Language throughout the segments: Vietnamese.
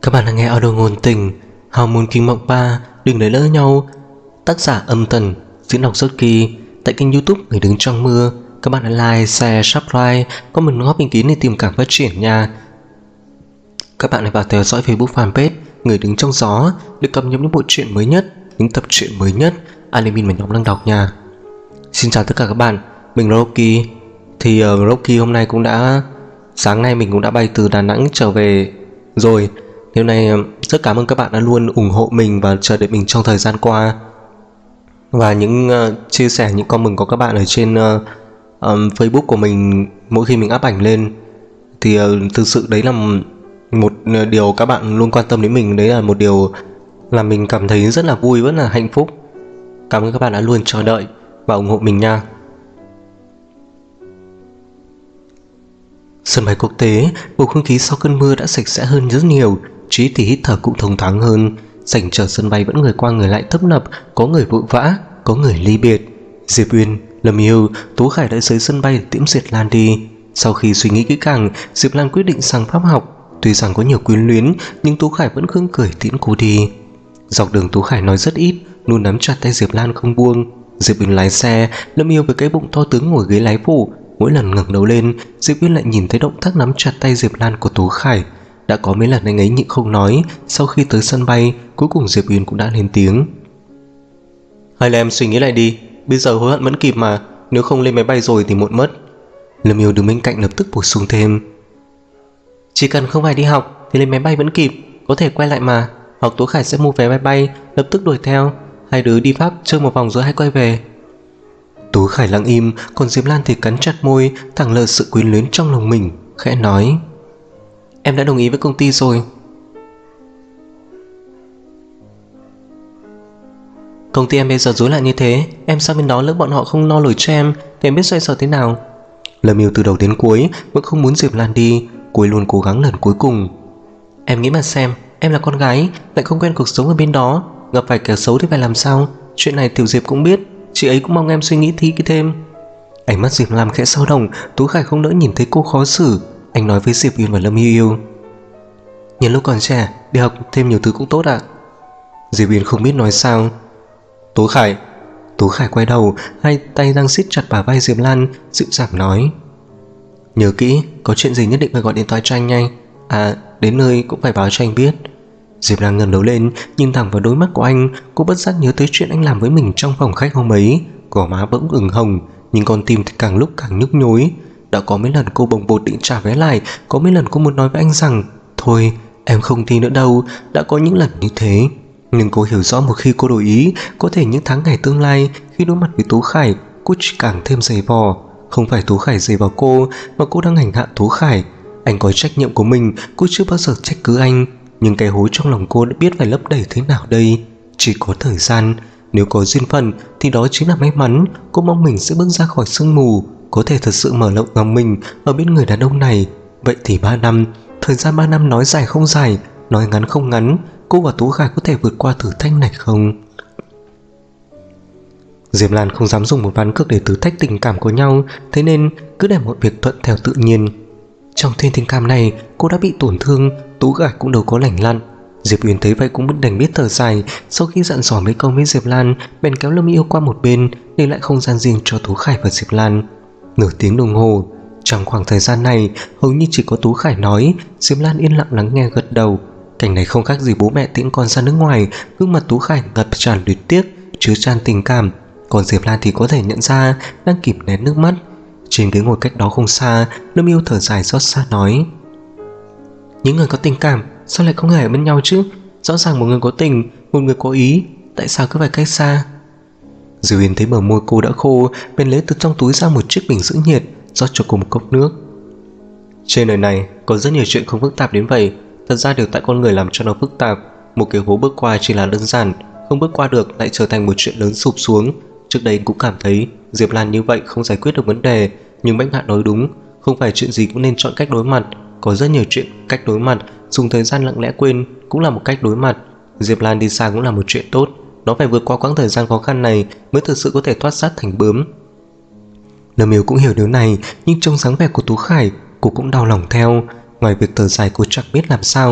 Các bạn đang nghe audio ngôn tình Hào môn kinh mộng 3 Đừng để lỡ nhau. Tác giả Âm Tần, diễn đọc Xuất Kỳ. Tại kênh YouTube Người Đứng Trong Mưa. Các bạn hãy like, share, subscribe, comment góp ý kiến để tìm cảm phát triển nha. Các bạn hãy vào theo dõi Facebook fanpage Người Đứng Trong Gió để cập nhật những bộ truyện mới nhất, những tập truyện mới nhất admin và nhóm đang đọc nha. Xin chào tất cả các bạn, mình là Rocky. Thì Rocky hôm nay cũng đã sáng nay mình cũng đã bay từ Đà Nẵng trở về rồi. Điều này rất cảm ơn các bạn đã luôn ủng hộ mình và chờ đợi mình trong thời gian qua. Và những chia sẻ, những comment của các bạn ở trên Facebook của mình mỗi khi mình up ảnh lên thì thực sự đấy là một điều các bạn luôn quan tâm đến mình. Đấy là một điều làm mình cảm thấy rất là vui, rất là hạnh phúc. Cảm ơn các bạn đã luôn chờ đợi và ủng hộ mình nha. Sân bay quốc tế, bầu không khí sau cơn mưa đã sạch sẽ hơn rất nhiều. Trí thì hít thở cũng thông thoáng hơn. Sảnh chờ sân bay vẫn người qua người lại tấp nập, có người vội vã, có người ly biệt. Diệp Uyên, Lâm Yêu, Tú Khải đã tới sân bay để tiễn Diệp Lan đi. Sau khi suy nghĩ kỹ càng, Diệp Lan quyết định sang pháp học. Tuy rằng có nhiều quyến luyến, nhưng Tú Khải vẫn khương cười tiễn cô đi. Dọc đường Tú Khải nói rất ít, luôn nắm chặt tay Diệp Lan không buông. Diệp Uyên lái xe, Lâm Yêu với cái bụng to tướng ngồi ghế lái phụ. Mỗi lần ngẩng đầu lên, Diệp Uyên lại nhìn thấy động tác nắm chặt tay Diệp Lan của Tú Khải. Đã có mấy lần anh ấy nhịn không nói. Sau khi tới sân bay, cuối cùng Diệp Uyên cũng đã lên tiếng. Hay là em suy nghĩ lại đi, bây giờ hối hận vẫn kịp mà, nếu không lên máy bay rồi thì muộn mất. Lâm Yêu đứng bên cạnh lập tức bổ sung thêm. Chỉ cần không phải đi học thì lên máy bay vẫn kịp, có thể quay lại mà. Hoặc Tú Khải sẽ mua vé máy bay, lập tức đuổi theo. Hai đứa đi Pháp chơi một vòng rồi hay quay về. Tú Khải lặng im, còn Diệp Lan thì cắn chặt môi, thẳng lờ sự quyến luyến trong lòng mình, khẽ nói. Em đã đồng ý với công ty rồi. Công ty em bây giờ rối loạn như thế, em sang bên đó lỡ bọn họ không no nổi cho em thì em biết xoay sở thế nào. Lâm Yêu từ đầu đến cuối vẫn không muốn Diệp Lan đi, cô ấy luôn cố gắng lần cuối cùng. Em nghĩ mà xem, em là con gái, lại không quen cuộc sống ở bên đó, gặp phải kẻ xấu thì phải làm sao? Chuyện này Tiểu Diệp cũng biết, chị ấy cũng mong em suy nghĩ thi thêm. Ánh mắt Diệp Lam khẽ dao động, Tú Khải không nỡ nhìn thấy cô khó xử. Anh nói với Diệp Uyên và Lâm Yêu. Nhân lúc còn trẻ, đi học thêm nhiều thứ cũng tốt ạ. Diệp Uyên không biết nói sao. Tú Khải quay đầu, hai tay đang siết chặt bả vai Diệp Lan, dịu dàng nói. Nhớ kỹ, có chuyện gì nhất định phải gọi điện thoại cho anh nhanh. À, đến nơi cũng phải báo cho anh biết. Diệp Lan ngẩng đầu lên, nhìn thẳng vào đôi mắt của anh. Cô bất giác nhớ tới chuyện anh làm với mình trong phòng khách hôm ấy. Gò má bỗng ửng hồng, nhưng con tim thì càng lúc càng nhức nhối. Đã có mấy lần cô bồng bột định trả vé lại, có mấy lần cô muốn nói với anh rằng thôi em không thi nữa đâu. Đã có những lần như thế, nhưng cô hiểu rõ một khi cô đổi ý, có thể những tháng ngày tương lai khi đối mặt với Tú Khải, cô chỉ càng thêm dày vò. Không phải Tú Khải dày vào cô, mà cô đang hành hạ Tú Khải. Anh có trách nhiệm của mình, cô chưa bao giờ trách cứ anh. Nhưng cái hối trong lòng cô đã biết phải lấp đầy thế nào đây. Chỉ có thời gian. Nếu có duyên phận thì đó chính là may mắn. Cô mong mình sẽ bước ra khỏi sương mù, có thể thật sự mở rộng lòng mình ở bên người đàn ông này. Vậy thì 3 năm, thời gian 3 năm nói dài không dài, nói ngắn không ngắn, cô và Tú Khải có thể vượt qua thử thách này không? Diệp Lan không dám dùng một ván cược để thử thách tình cảm của nhau, thế nên cứ để mọi việc thuận theo tự nhiên. Trong thiên tình cảm này, cô đã bị tổn thương, Tú Khải cũng đâu có lành lặn. Diệp Uyên thấy vậy cũng đành biết thở dài. Sau khi dặn dò mấy câu với Diệp Lan, bèn kéo Lâm Yêu qua một bên, để lại không gian riêng cho Tú Khải và Diệp Lan. Nửa tiếng đồng hồ, trong khoảng thời gian này hầu như chỉ có Tú Khải nói, Diệp Lan yên lặng lắng nghe gật đầu. Cảnh này không khác gì bố mẹ tiễn con ra nước ngoài. Gương mặt Tú Khải ngập tràn luyến tiếc, chứa chan tình cảm, còn Diệp Lan thì có thể nhận ra đang kìm nén nước mắt. Trên ghế ngồi cách đó không xa, Lâm Yêu thở dài xót xa nói. Những người có tình cảm sao lại không hề ở bên nhau chứ? Rõ ràng một người có tình, một người có ý, tại sao cứ phải cách xa? Diệp Uyên thấy bờ môi cô đã khô, bèn lấy từ trong túi ra một chiếc bình giữ nhiệt, rót cho cô một cốc nước. Trên đời này có rất nhiều chuyện không phức tạp đến vậy. Thật ra đều tại con người làm cho nó phức tạp. Một cái hố bước qua chỉ là đơn giản, không bước qua được lại trở thành một chuyện lớn sụp xuống. Trước đây cũng cảm thấy Diệp Lan như vậy không giải quyết được vấn đề, nhưng Bách Hạ nói đúng, không phải chuyện gì cũng nên chọn cách đối mặt. Có rất nhiều chuyện cách đối mặt, dùng thời gian lặng lẽ quên cũng là một cách đối mặt. Diệp Lan đi xa cũng là một chuyện tốt, nó phải vượt qua quãng thời gian khó khăn này mới thực sự có thể thoát sát thành bướm. Lâm Yêu cũng hiểu điều này, nhưng trong dáng vẻ của Tú Khải, cô cũng đau lòng theo. Ngoài việc thở dài cô chẳng biết làm sao,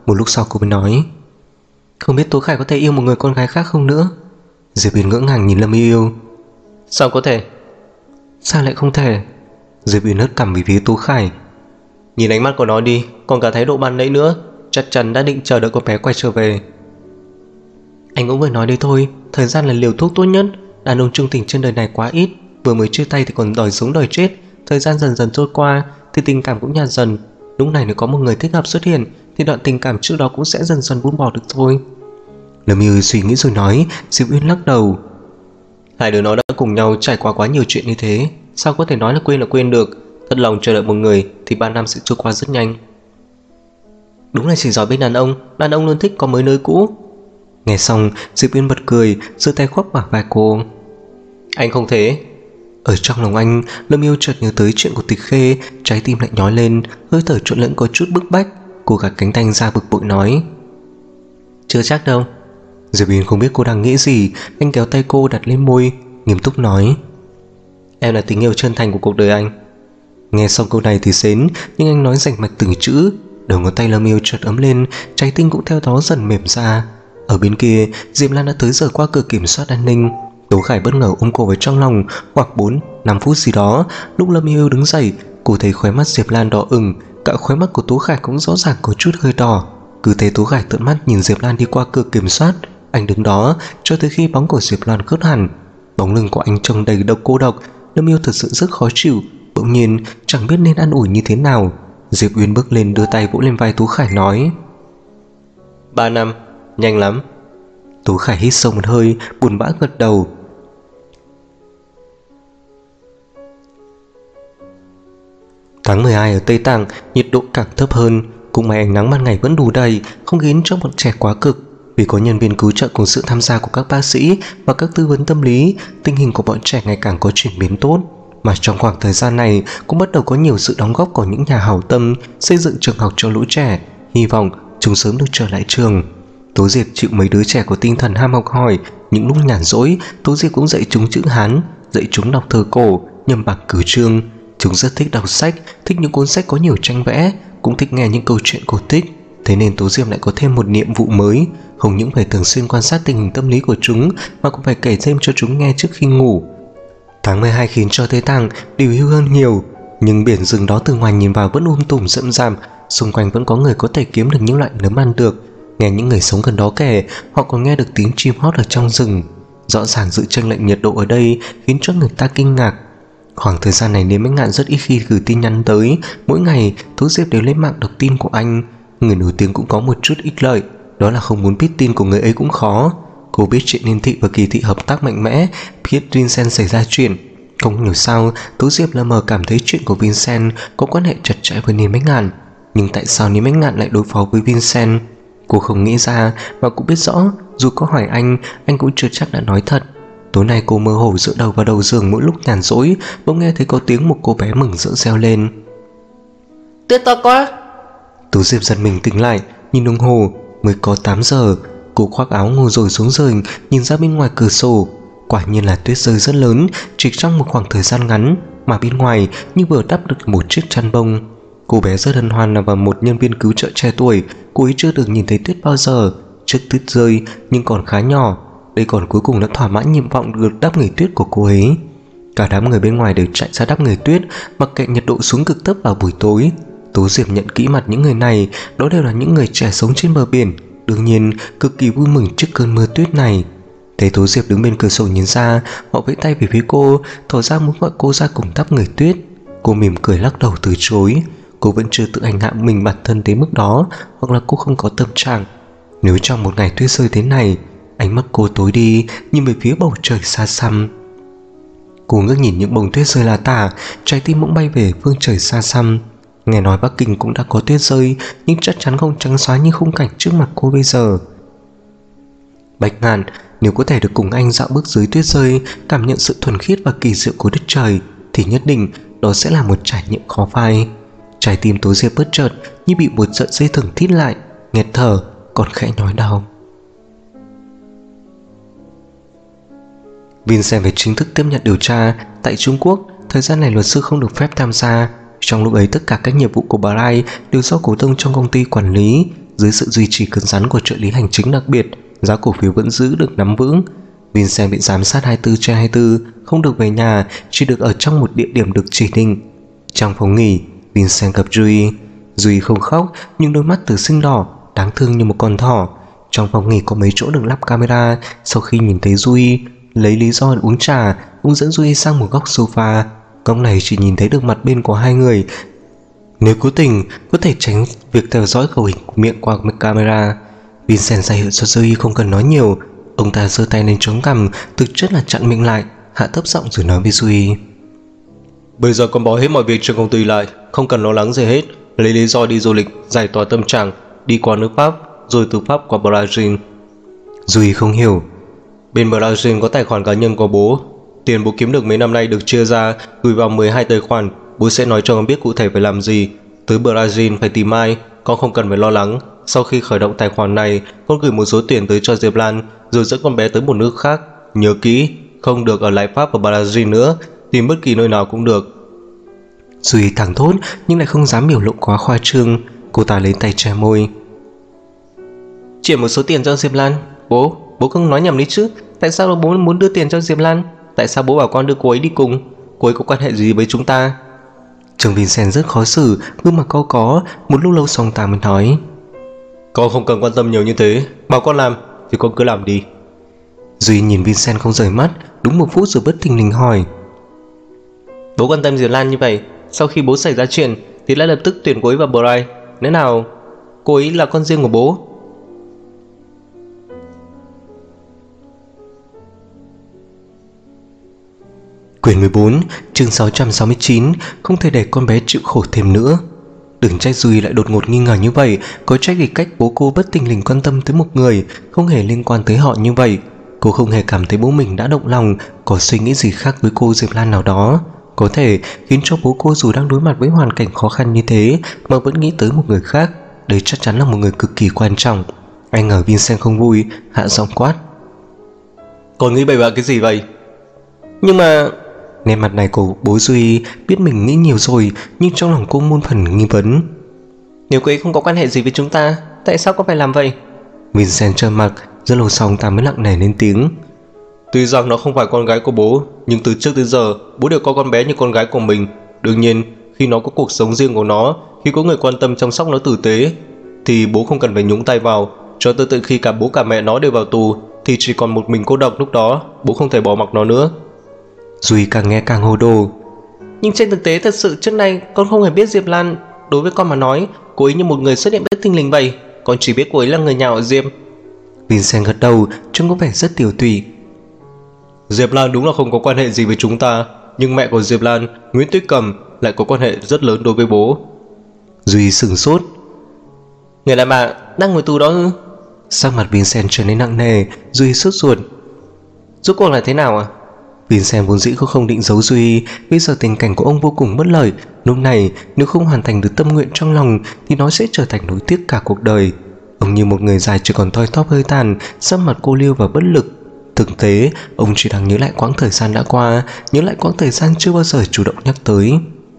Một lúc sau cô mới nói, không biết Tố Khải có thể yêu một người con gái khác không nữa. Diệp Uyên ngỡ ngàng nhìn Lâm Yêu Yêu. Sao có thể? Sao lại không thể? Diệp Uyên hất cằm về phía Tố Khải. Nhìn ánh mắt của nó đi, còn cả thái độ ban nãy nữa, chắc chắn đã định chờ đợi con bé quay trở về. Anh cũng vừa nói đấy thôi, thời gian là liều thuốc tốt nhất. Đàn ông trung tình trên đời này quá ít, vừa mới chia tay thì còn đòi sống đòi chết. Thời gian dần dần trôi qua thì tình cảm cũng nhạt dần. Lúc này nếu có một người thích hợp xuất hiện thì đoạn tình cảm trước đó cũng sẽ dần dần buông bỏ được thôi. Lâm Như suy nghĩ rồi nói. Diệp Uyên lắc đầu. Hai đứa nó đã cùng nhau trải qua quá nhiều chuyện như thế, sao có thể nói là quên được. Thật lòng chờ đợi một người thì 3 năm sẽ trôi qua rất nhanh. Đúng là chỉ giỏi bên đàn ông luôn thích có mới nới cũ. Nghe xong Diệp Uyên bật cười, giơ tay khoác bả vai cô. Anh không thế. Ở trong lòng anh, Lâm Yêu chợt nhớ tới chuyện của Tịch Khê, trái tim lại nhói lên, hơi thở trộn lẫn có chút bức bách. Cô gạt cánh tay ra bực bội nói, chưa chắc đâu. Diệp Uyên không biết cô đang nghĩ gì, anh kéo tay cô đặt lên môi, nghiêm túc nói, em là tình yêu chân thành của cuộc đời anh. Nghe xong câu này thì xến, nhưng anh nói rành mạch từng chữ. Đầu ngón tay Lâm Yêu chợt ấm lên, trái tim cũng theo đó dần mềm ra. Ở bên kia, Diệp Lan đã tới giờ qua cửa kiểm soát an ninh. Tố Khải bất ngờ ôm cô vào trong lòng khoảng 4-5 phút gì đó. Lúc Lâm Yêu đứng dậy, cô thấy khóe mắt Diệp Lan đỏ ửng, cả khóe mắt của Tố Khải cũng rõ ràng có chút hơi đỏ. Cứ thấy Tố Khải trợn mắt nhìn Diệp Lan đi qua cửa kiểm soát. Anh đứng đó cho tới khi bóng của Diệp Lan khuất hẳn. Bóng lưng của anh trông đầy độc cô độc. Lâm Yêu thật sự rất khó chịu. Bỗng nhiên chẳng biết nên an ủi như thế nào. Diệp Uyên bước lên đưa tay vỗ lên vai Tố Khải nói, 3 năm, nhanh lắm. Tố Khải hít sâu một hơi, buồn bã gật đầu. Tháng 12 ở Tây Tạng, nhiệt độ càng thấp hơn. Cũng may ánh nắng ban ngày vẫn đủ đầy, không khiến cho bọn trẻ quá cực. Vì có nhân viên cứu trợ cùng sự tham gia của các bác sĩ và các tư vấn tâm lý, tình hình của bọn trẻ ngày càng có chuyển biến tốt. Mà trong khoảng thời gian này cũng bắt đầu có nhiều sự đóng góp của những nhà hảo tâm xây dựng trường học cho lũ trẻ, hy vọng chúng sớm được trở lại trường. Tố Diệp chịu mấy đứa trẻ có tinh thần ham học hỏi. Những lúc nhàn rỗi, Tố Diệp cũng dạy chúng chữ Hán, dạy chúng đọc thơ cổ, nhầm bảng cửu chương. Chúng rất thích đọc sách, thích những cuốn sách có nhiều tranh vẽ, cũng thích nghe những câu chuyện cổ tích. Thế nên Tố Diệp lại có thêm một nhiệm vụ mới, không những phải thường xuyên quan sát tình hình tâm lý của chúng, mà cũng phải kể thêm cho chúng nghe trước khi ngủ. Tháng 12 khiến cho Tây Tạng điều hưu hơn nhiều, nhưng biển rừng đó từ ngoài nhìn vào vẫn tùm rậm rạp, xung quanh vẫn có người có thể kiếm được những loại nấm ăn được. Nghe những người sống gần đó kể, họ còn nghe được tiếng chim hót ở trong rừng. Rõ ràng sự chênh lệch nhiệt độ ở đây khiến cho người ta kinh ngạc. Khoảng thời gian này Niêm Bách Ngạn rất ít khi gửi tin nhắn tới. Mỗi ngày Tố Diệp đều lên mạng đọc tin của anh. Người nổi tiếng cũng có một chút ích lợi, đó là không muốn biết tin của người ấy cũng khó. Cô biết chuyện Niên Thị và Kỳ Thị hợp tác mạnh mẽ, biết Vincent xảy ra chuyện. Không hiểu sao Tố Diệp lờ mờ cảm thấy chuyện của Vincent có quan hệ chặt chẽ với Niêm Bách Ngạn. Nhưng tại sao Niêm Bách Ngạn lại đối phó với Vincent? Cô không nghĩ ra, và cũng biết rõ dù có hỏi anh cũng chưa chắc đã nói thật. Tối nay cô mơ hồ dựa đầu vào đầu giường, mỗi lúc nhàn rỗi bỗng nghe thấy có tiếng một cô bé mừng rỡ reo lên, tuyết to quá. Tố Diệp giật mình tỉnh lại, nhìn đồng hồ mới có 8 giờ. Cô khoác áo ngồi rồi xuống giường, nhìn ra bên ngoài cửa sổ. Quả nhiên là tuyết rơi rất lớn, chỉ trong một khoảng thời gian ngắn mà bên ngoài như vừa đắp được một chiếc chăn bông. Cô bé rất hân hoan là vào một nhân viên cứu trợ trẻ tuổi. Cô ấy chưa được nhìn thấy tuyết bao giờ. Chiếc tuyết rơi nhưng còn khá nhỏ, đây còn cuối cùng đã thỏa mãn nhiệm vọng được đắp người tuyết của cô ấy. Cả đám người bên ngoài đều chạy ra đắp người tuyết, mặc kệ nhiệt độ xuống cực thấp vào buổi tối. Tố Diệp nhận kỹ mặt những người này, đó đều là những người trẻ sống trên bờ biển, đương nhiên cực kỳ vui mừng trước cơn mưa tuyết này. Thấy Tố Diệp đứng bên cửa sổ nhìn ra, họ vẫy tay về phía cô, tỏ ra muốn gọi cô ra cùng đắp người tuyết. Cô mỉm cười lắc đầu từ chối. Cô vẫn chưa tự hành hạ mình bản thân đến mức đó, hoặc là cô không có tâm trạng. Nếu trong một ngày tuyết rơi thế này, ánh mắt cô tối đi, nhìn về phía bầu trời xa xăm. Cô ngước nhìn những bông tuyết rơi là tả, trái tim bỗng bay về phương trời xa xăm. Nghe nói Bắc Kinh cũng đã có tuyết rơi, nhưng chắc chắn không trắng xóa như khung cảnh trước mặt cô bây giờ. Bạch Ngạn, nếu có thể được cùng anh dạo bước dưới tuyết rơi, cảm nhận sự thuần khiết và kỳ diệu của đất trời, thì nhất định đó sẽ là một trải nghiệm khó phai. Trái tim Tố Diệp bất chợt như bị một sợi dây thừng thít lại, nghẹt thở, còn khẽ nhói đau. Vincent phải chính thức tiếp nhận điều tra. Tại Trung Quốc, thời gian này luật sư không được phép tham gia. Trong lúc ấy tất cả các nhiệm vụ của Bright đều do cổ đông trong công ty quản lý. dưới sự duy trì cứng rắn của trợ lý hành chính đặc biệt, giá cổ phiếu vẫn giữ được nắm vững. Vincent bị giám sát 24/24, không được về nhà, chỉ được ở trong một địa điểm được chỉ định. Trong phòng nghỉ, Vincent gặp Duy. Duy không khóc, nhưng đôi mắt từ xinh đỏ, đáng thương như một con thỏ. Trong phòng nghỉ có mấy chỗ được lắp camera. Sau khi nhìn thấy Duy, lấy lý do uống trà, ông dẫn Duy sang một góc sofa. Góc này chỉ nhìn thấy được mặt bên của hai người. Nếu cố tình, có thể tránh việc theo dõi khẩu hình của miệng qua camera. Vincent ra hiệu cho Duy không cần nói nhiều. Ông ta giơ tay lên chống cằm, thực chất là chặn miệng lại, hạ thấp giọng rồi nói với Duy: Bây giờ con bỏ hết mọi việc trong công ty lại, không cần lo lắng gì hết. Lấy lý do đi du lịch, giải tỏa tâm trạng, đi qua nước Pháp, rồi từ Pháp qua Brazil. Duy không hiểu. Bên Brazil có tài khoản cá nhân của bố. Tiền bố kiếm được mấy năm nay được chia ra, gửi vào 12 tài khoản. Bố sẽ nói cho con biết cụ thể phải làm gì. Tới Brazil phải tìm ai, con không cần phải lo lắng. Sau khi khởi động tài khoản này, con gửi một số tiền tới cho Diệp Lan, rồi dẫn con bé tới một nước khác. Nhớ kỹ, không được ở lại Pháp và Brazil nữa, tìm bất kỳ nơi nào cũng được. Duy thẳng thốt nhưng lại không dám biểu lộ quá khoa trương. Cô ta lấy tay che môi. Chuyển một số tiền cho Diệp Lan. Bố không nói nhầm đấy chứ. Tại sao bố muốn đưa tiền cho Diệp Lan? Tại sao bố bảo con đưa cô ấy đi cùng? Cô ấy có quan hệ gì với chúng ta? Trông Vincent rất khó xử, gương mặt cau có. Một lúc lâu sau ta mới nói: Con không cần quan tâm nhiều như thế. Bảo con làm thì con cứ làm đi. Duy nhìn Vincent không rời mắt. Đúng một phút rồi bất thình lình hỏi: Bố quan tâm Diệp Lan như vậy, sau khi bố xảy ra chuyện thì lại lập tức tuyển cô ấy vào Bright. Lẽ nào cô ấy là con riêng của bố? Quyển 14, chương 669. Không thể để con bé chịu khổ thêm nữa. Đừng trách Duy lại đột ngột nghi ngờ như vậy. Có trách vì cách bố cô bất thình lình quan tâm tới một người không hề liên quan tới họ như vậy. Cô không hề cảm thấy bố mình đã động lòng, có suy nghĩ gì khác với cô Diệp Lan nào đó, có thể khiến cho bố cô dù đang đối mặt với hoàn cảnh khó khăn như thế mà vẫn nghĩ tới một người khác. Đây chắc chắn là một người cực kỳ quan trọng. Anh ngờ Vincent không vui, hạ giọng quát: Con nghĩ bậy bạ cái gì vậy? Nhưng mà... Nét mặt này của bố Duy biết mình nghĩ nhiều rồi, nhưng trong lòng cô muôn phần nghi vấn. Nếu cô ấy không có quan hệ gì với chúng ta, tại sao có phải làm vậy? Vincent trầm mặc, rất lâu sau ông ta mới nặng nề lên tiếng: Tuy rằng nó không phải con gái của bố, nhưng từ trước tới giờ bố đều coi con bé như con gái của mình. Đương nhiên, khi nó có cuộc sống riêng của nó, khi có người quan tâm chăm sóc nó tử tế, thì bố không cần phải nhúng tay vào. Cho tới tận khi cả bố cả mẹ nó đều vào tù, thì chỉ còn một mình cô độc, lúc đó bố không thể bỏ mặc nó nữa. Duy càng nghe càng hồ đồ. Nhưng trên thực tế thật sự trước nay con không hề biết Diệp Lan. Đối với con mà nói, cô ấy như một người xuất hiện bất thình lình vậy. Con chỉ biết cô ấy là người nhà họ Diệp. Vincent gật đầu, trông có vẻ rất tiểu tụy. Diệp Lan đúng là không có quan hệ gì với chúng ta, nhưng mẹ của Diệp Lan, Nguyễn Tuyết Cầm, lại có quan hệ rất lớn đối với bố. Duy sửng sốt. Người đàn bà đang ngồi tù đó ư? Sắc mặt Vincent trở nên nặng nề. Duy sốt ruột. Rốt cuộc là thế nào à? Vincent vốn dĩ cũng không định giấu Duy. Bây giờ tình cảnh của ông vô cùng bất lợi. Lúc này nếu không hoàn thành được tâm nguyện trong lòng thì nó sẽ trở thành nỗi tiếc cả cuộc đời. Ông như một người già chỉ còn thoi thóp hơi tàn, sắc mặt cô liêu và bất lực. Thực tế ông chỉ đang nhớ lại quãng thời gian đã qua, nhớ lại quãng thời gian chưa bao giờ chủ động nhắc tới.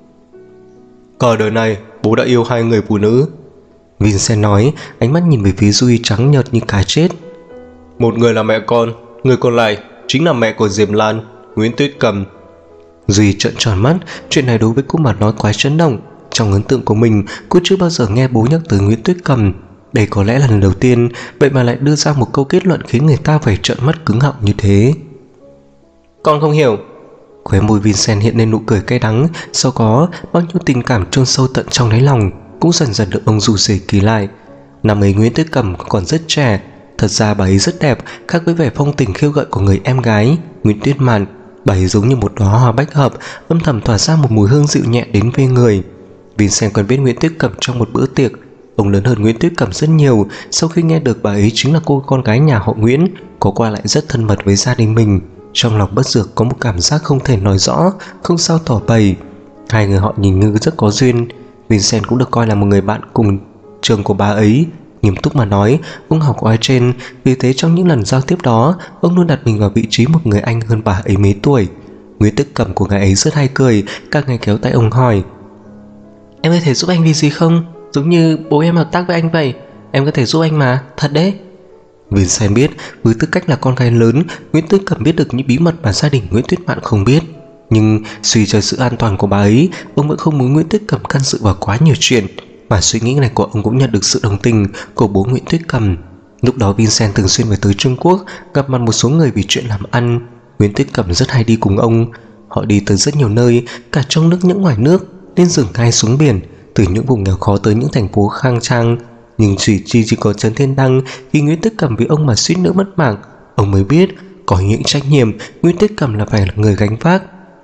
Cả đời này bố đã yêu hai người phụ nữ, Vincent nói, ánh mắt nhìn về phía Duy trắng nhợt như cá chết. Một người là mẹ con, người còn lại chính là mẹ của Diệp Lan, Nguyễn Tuyết Cầm. Duy trợn tròn mắt. Chuyện này đối với cô mà nói quá chấn động. Trong ấn tượng của mình, cô chưa bao giờ nghe bố nhắc tới Nguyễn Tuyết Cầm. Đây có lẽ là lần đầu tiên, vậy mà lại đưa ra một câu kết luận khiến người ta phải trợn mắt cứng họng như thế. Con không hiểu. Khóe môi Vincent hiện lên nụ cười cay đắng. Sau có bao nhiêu tình cảm chôn sâu tận trong đáy lòng cũng dần dần được ông rủ rỉ ký lại. Năm ấy Nguyễn Tuyết Cầm còn rất trẻ. Thật ra bà ấy rất đẹp, khác với vẻ phong tình khiêu gợi của người em gái Nguyễn Tuyết Mạn. Bà ấy giống như một đóa hoa bách hợp, âm thầm tỏa ra một mùi hương dịu nhẹ đến với người. Vincent quen biết Nguyễn Tuyết Cầm trong một bữa tiệc. Ông lớn hơn Nguyễn Tuyết Cầm rất nhiều. Sau khi nghe được bà ấy chính là cô con gái nhà họ Nguyễn, có qua lại rất thân mật với gia đình mình, trong lòng bất dược có một cảm giác không thể nói rõ, không sao tỏ bày. Hai người họ nhìn như rất có duyên. Vincent cũng được coi là một người bạn cùng trường của bà ấy. Nghiêm túc mà nói, ông học oai trên, vì thế trong những lần giao tiếp đó, ông luôn đặt mình vào vị trí một người anh hơn bà ấy mấy tuổi. Nguyễn Tuyết Cầm của ngày ấy rất hay cười, các ngày kéo tay ông hỏi: Em có thể giúp anh vì gì không? Giống như bố em hợp tác với anh vậy. em có thể giúp anh mà, thật đấy. Vincent biết với tư cách là con gái lớn, Nguyễn Tuyết Cẩm biết được những bí mật mà gia đình Nguyễn Tuyết Mạn không biết. Nhưng suy cho sự an toàn của bà ấy, ông vẫn không muốn Nguyễn Tuyết Cẩm can dự vào quá nhiều chuyện. Và suy nghĩ này của ông cũng nhận được sự đồng tình của bố Nguyễn Tuyết Cẩm. Lúc đó Vincent thường xuyên phải tới Trung Quốc gặp mặt một số người vì chuyện làm ăn. Nguyễn Tuyết Cẩm rất hay đi cùng ông. Họ đi tới rất nhiều nơi, cả trong nước lẫn ngoài nước, lên rừng hay xuống biển, từ những vùng nghèo khó tới những thành phố khang trang. Nhưng chỉ có Trấn Thiên Đăng khi Nguyễn Tuyết Cẩm vì ông mà suýt nữa mất mạng. Ông mới biết có những trách nhiệm Nguyễn Tuyết Cẩm là phải là người gánh vác.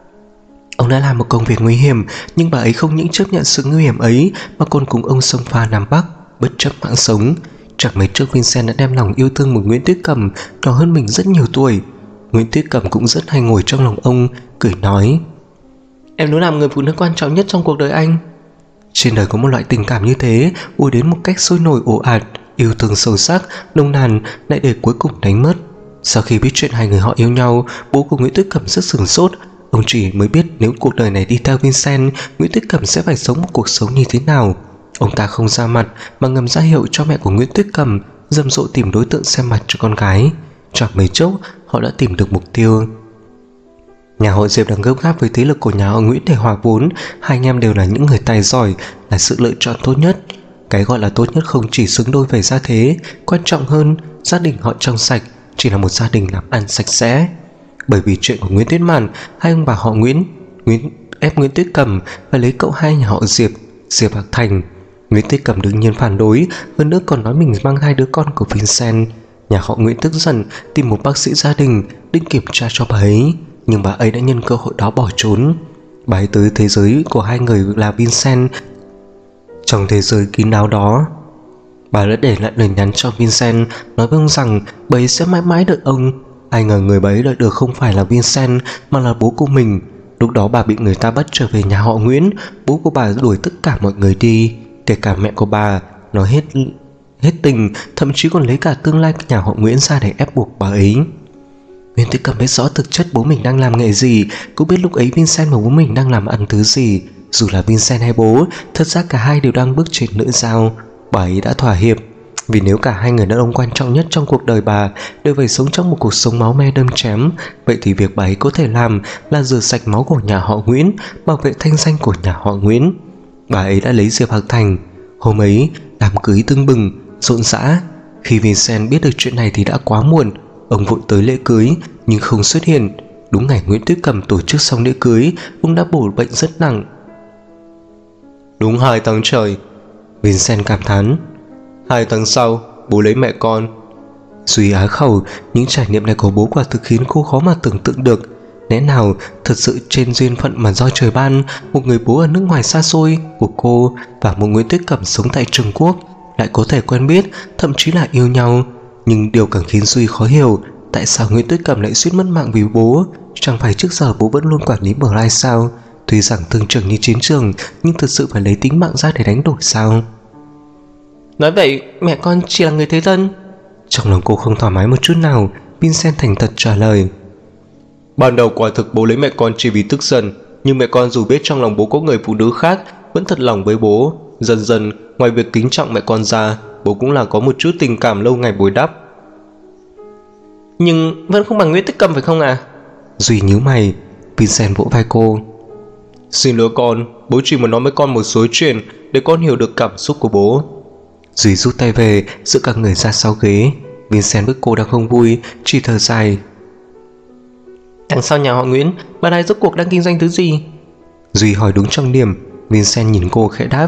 Ông đã làm một công việc nguy hiểm, nhưng bà ấy không những chấp nhận sự nguy hiểm ấy mà còn cùng ông xông pha Nam Bắc, bất chấp mạng sống. Chẳng mấy chốc Vincent đã đem lòng yêu thương một Nguyễn Tuyết Cẩm nhỏ hơn mình rất nhiều tuổi. Nguyễn Tuyết Cẩm cũng rất hay ngồi trong lòng ông, cười nói: Em muốn làm người phụ nữ quan trọng nhất trong cuộc đời anh. Trên đời có một loại tình cảm như thế, ùa đến một cách sôi nổi ồ ạt, yêu thương sâu sắc, nồng nàn, lại để cuối cùng đánh mất. Sau khi biết chuyện hai người họ yêu nhau, bố của Nguyễn Tuyết Cẩm rất sửng sốt. Ông chỉ mới biết nếu cuộc đời này đi theo Vincent, Nguyễn Tuyết Cẩm sẽ phải sống một cuộc sống như thế nào. Ông ta không ra mặt mà ngầm ra hiệu cho mẹ của Nguyễn Tuyết Cẩm rầm rộ tìm đối tượng xem mặt cho con gái. Chẳng mấy chốc họ đã tìm được mục tiêu. Nhà họ Diệp đang gấp gáp với thế lực của nhà họ Nguyễn để hòa vốn. Hai anh em đều là những người tài giỏi, là sự lựa chọn tốt nhất. Cái gọi là tốt nhất không chỉ xứng đôi về gia thế, quan trọng hơn gia đình họ trong sạch, chỉ là một gia đình làm ăn sạch sẽ. Bởi vì chuyện của Nguyễn Tuyết Mạn, hai ông bà họ Nguyễn ép Nguyễn Tuyết Cẩm phải lấy cậu hai nhà họ Diệp Hạc Thành. Nguyễn Tuyết Cẩm đương nhiên phản đối, hơn nữa còn nói mình mang thai đứa con của Vincent. Nhà họ Nguyễn tức giận tìm một bác sĩ gia đình định kiểm tra cho bà ấy, nhưng bà ấy đã nhân cơ hội đó bỏ trốn. Bà ấy tới thế giới của hai người là Vincent. Trong thế giới kín đáo đó, bà đã để lại lời nhắn cho Vincent, nói với ông rằng bà ấy sẽ mãi mãi đợi ông. Ai ngờ người bà ấy đợi được không phải là Vincent mà là bố của mình. Lúc đó bà bị người ta bắt trở về nhà họ Nguyễn. Bố của bà đuổi tất cả mọi người đi, kể cả mẹ của bà, nói hết tình, thậm chí còn lấy cả tương lai nhà họ Nguyễn ra để ép buộc bà ấy. Nguyễn Tuyết Cẩm biết rõ thực chất bố mình đang làm nghề gì, cũng biết lúc ấy Vincent và bố mình đang làm ăn thứ gì. Dù là Vincent hay bố, thật ra cả hai đều đang bước trên lưỡi dao. Bà ấy đã thỏa hiệp, vì nếu cả hai người đàn ông quan trọng nhất trong cuộc đời bà đều phải sống trong một cuộc sống máu me đâm chém, vậy thì việc bà ấy có thể làm là rửa sạch máu của nhà họ Nguyễn, bảo vệ thanh danh của nhà họ Nguyễn. Bà ấy đã lấy Diệp Hạc Thành. Hôm ấy đám cưới tưng bừng, rộn rã. Khi Vincent biết được chuyện này thì đã quá muộn. Ông vội tới lễ cưới nhưng không xuất hiện. Đúng ngày Nguyễn Tuyết Cẩm tổ chức xong lễ cưới, ông đã bổ bệnh rất nặng. Đúng 2 tháng trời, Vincent cảm thán. 2 tháng sau bố lấy mẹ con. Duy á khẩu, những trải nghiệm này của bố quả thực khiến cô khó mà tưởng tượng được. Lẽ nào thật sự trên duyên phận mà do trời ban, một người bố ở nước ngoài xa xôi của cô và một Nguyễn Tuyết Cẩm sống tại Trung Quốc lại có thể quen biết, thậm chí là yêu nhau. Nhưng điều càng khiến Duy khó hiểu, tại sao Nguyễn Tuyết Cẩm lại suýt mất mạng vì bố? Chẳng phải trước giờ bố vẫn luôn quản lý Blythe sao? Tuy rằng thương trường như chiến trường, nhưng thật sự phải lấy tính mạng ra để đánh đổi sao? Nói vậy mẹ con chỉ là người thế thân. Trong lòng cô không thoải mái một chút nào. Vincent thành thật trả lời. Ban đầu quả thực bố lấy mẹ con chỉ vì tức giận, nhưng mẹ con dù biết trong lòng bố có người phụ nữ khác, vẫn thật lòng với bố. Dần dần, ngoài việc kính trọng mẹ con ra, bố cũng là có một chút tình cảm lâu ngày bồi đắp. Nhưng vẫn không bằng Nguyễn Tuyết Cẩm phải không à? Duy nhíu mày. Vincent vỗ vai cô. Xin lỗi con, bố chỉ muốn nói với con một số chuyện để con hiểu được cảm xúc của bố. Duy rút tay về, dựa cả người ra sau ghế. Vincent biết cô đang không vui, chỉ thở dài. Đằng sau nhà họ Nguyễn, bà này rốt cuộc đang kinh doanh thứ gì? Duy hỏi đúng trọng điểm. Vincent nhìn cô khẽ đáp.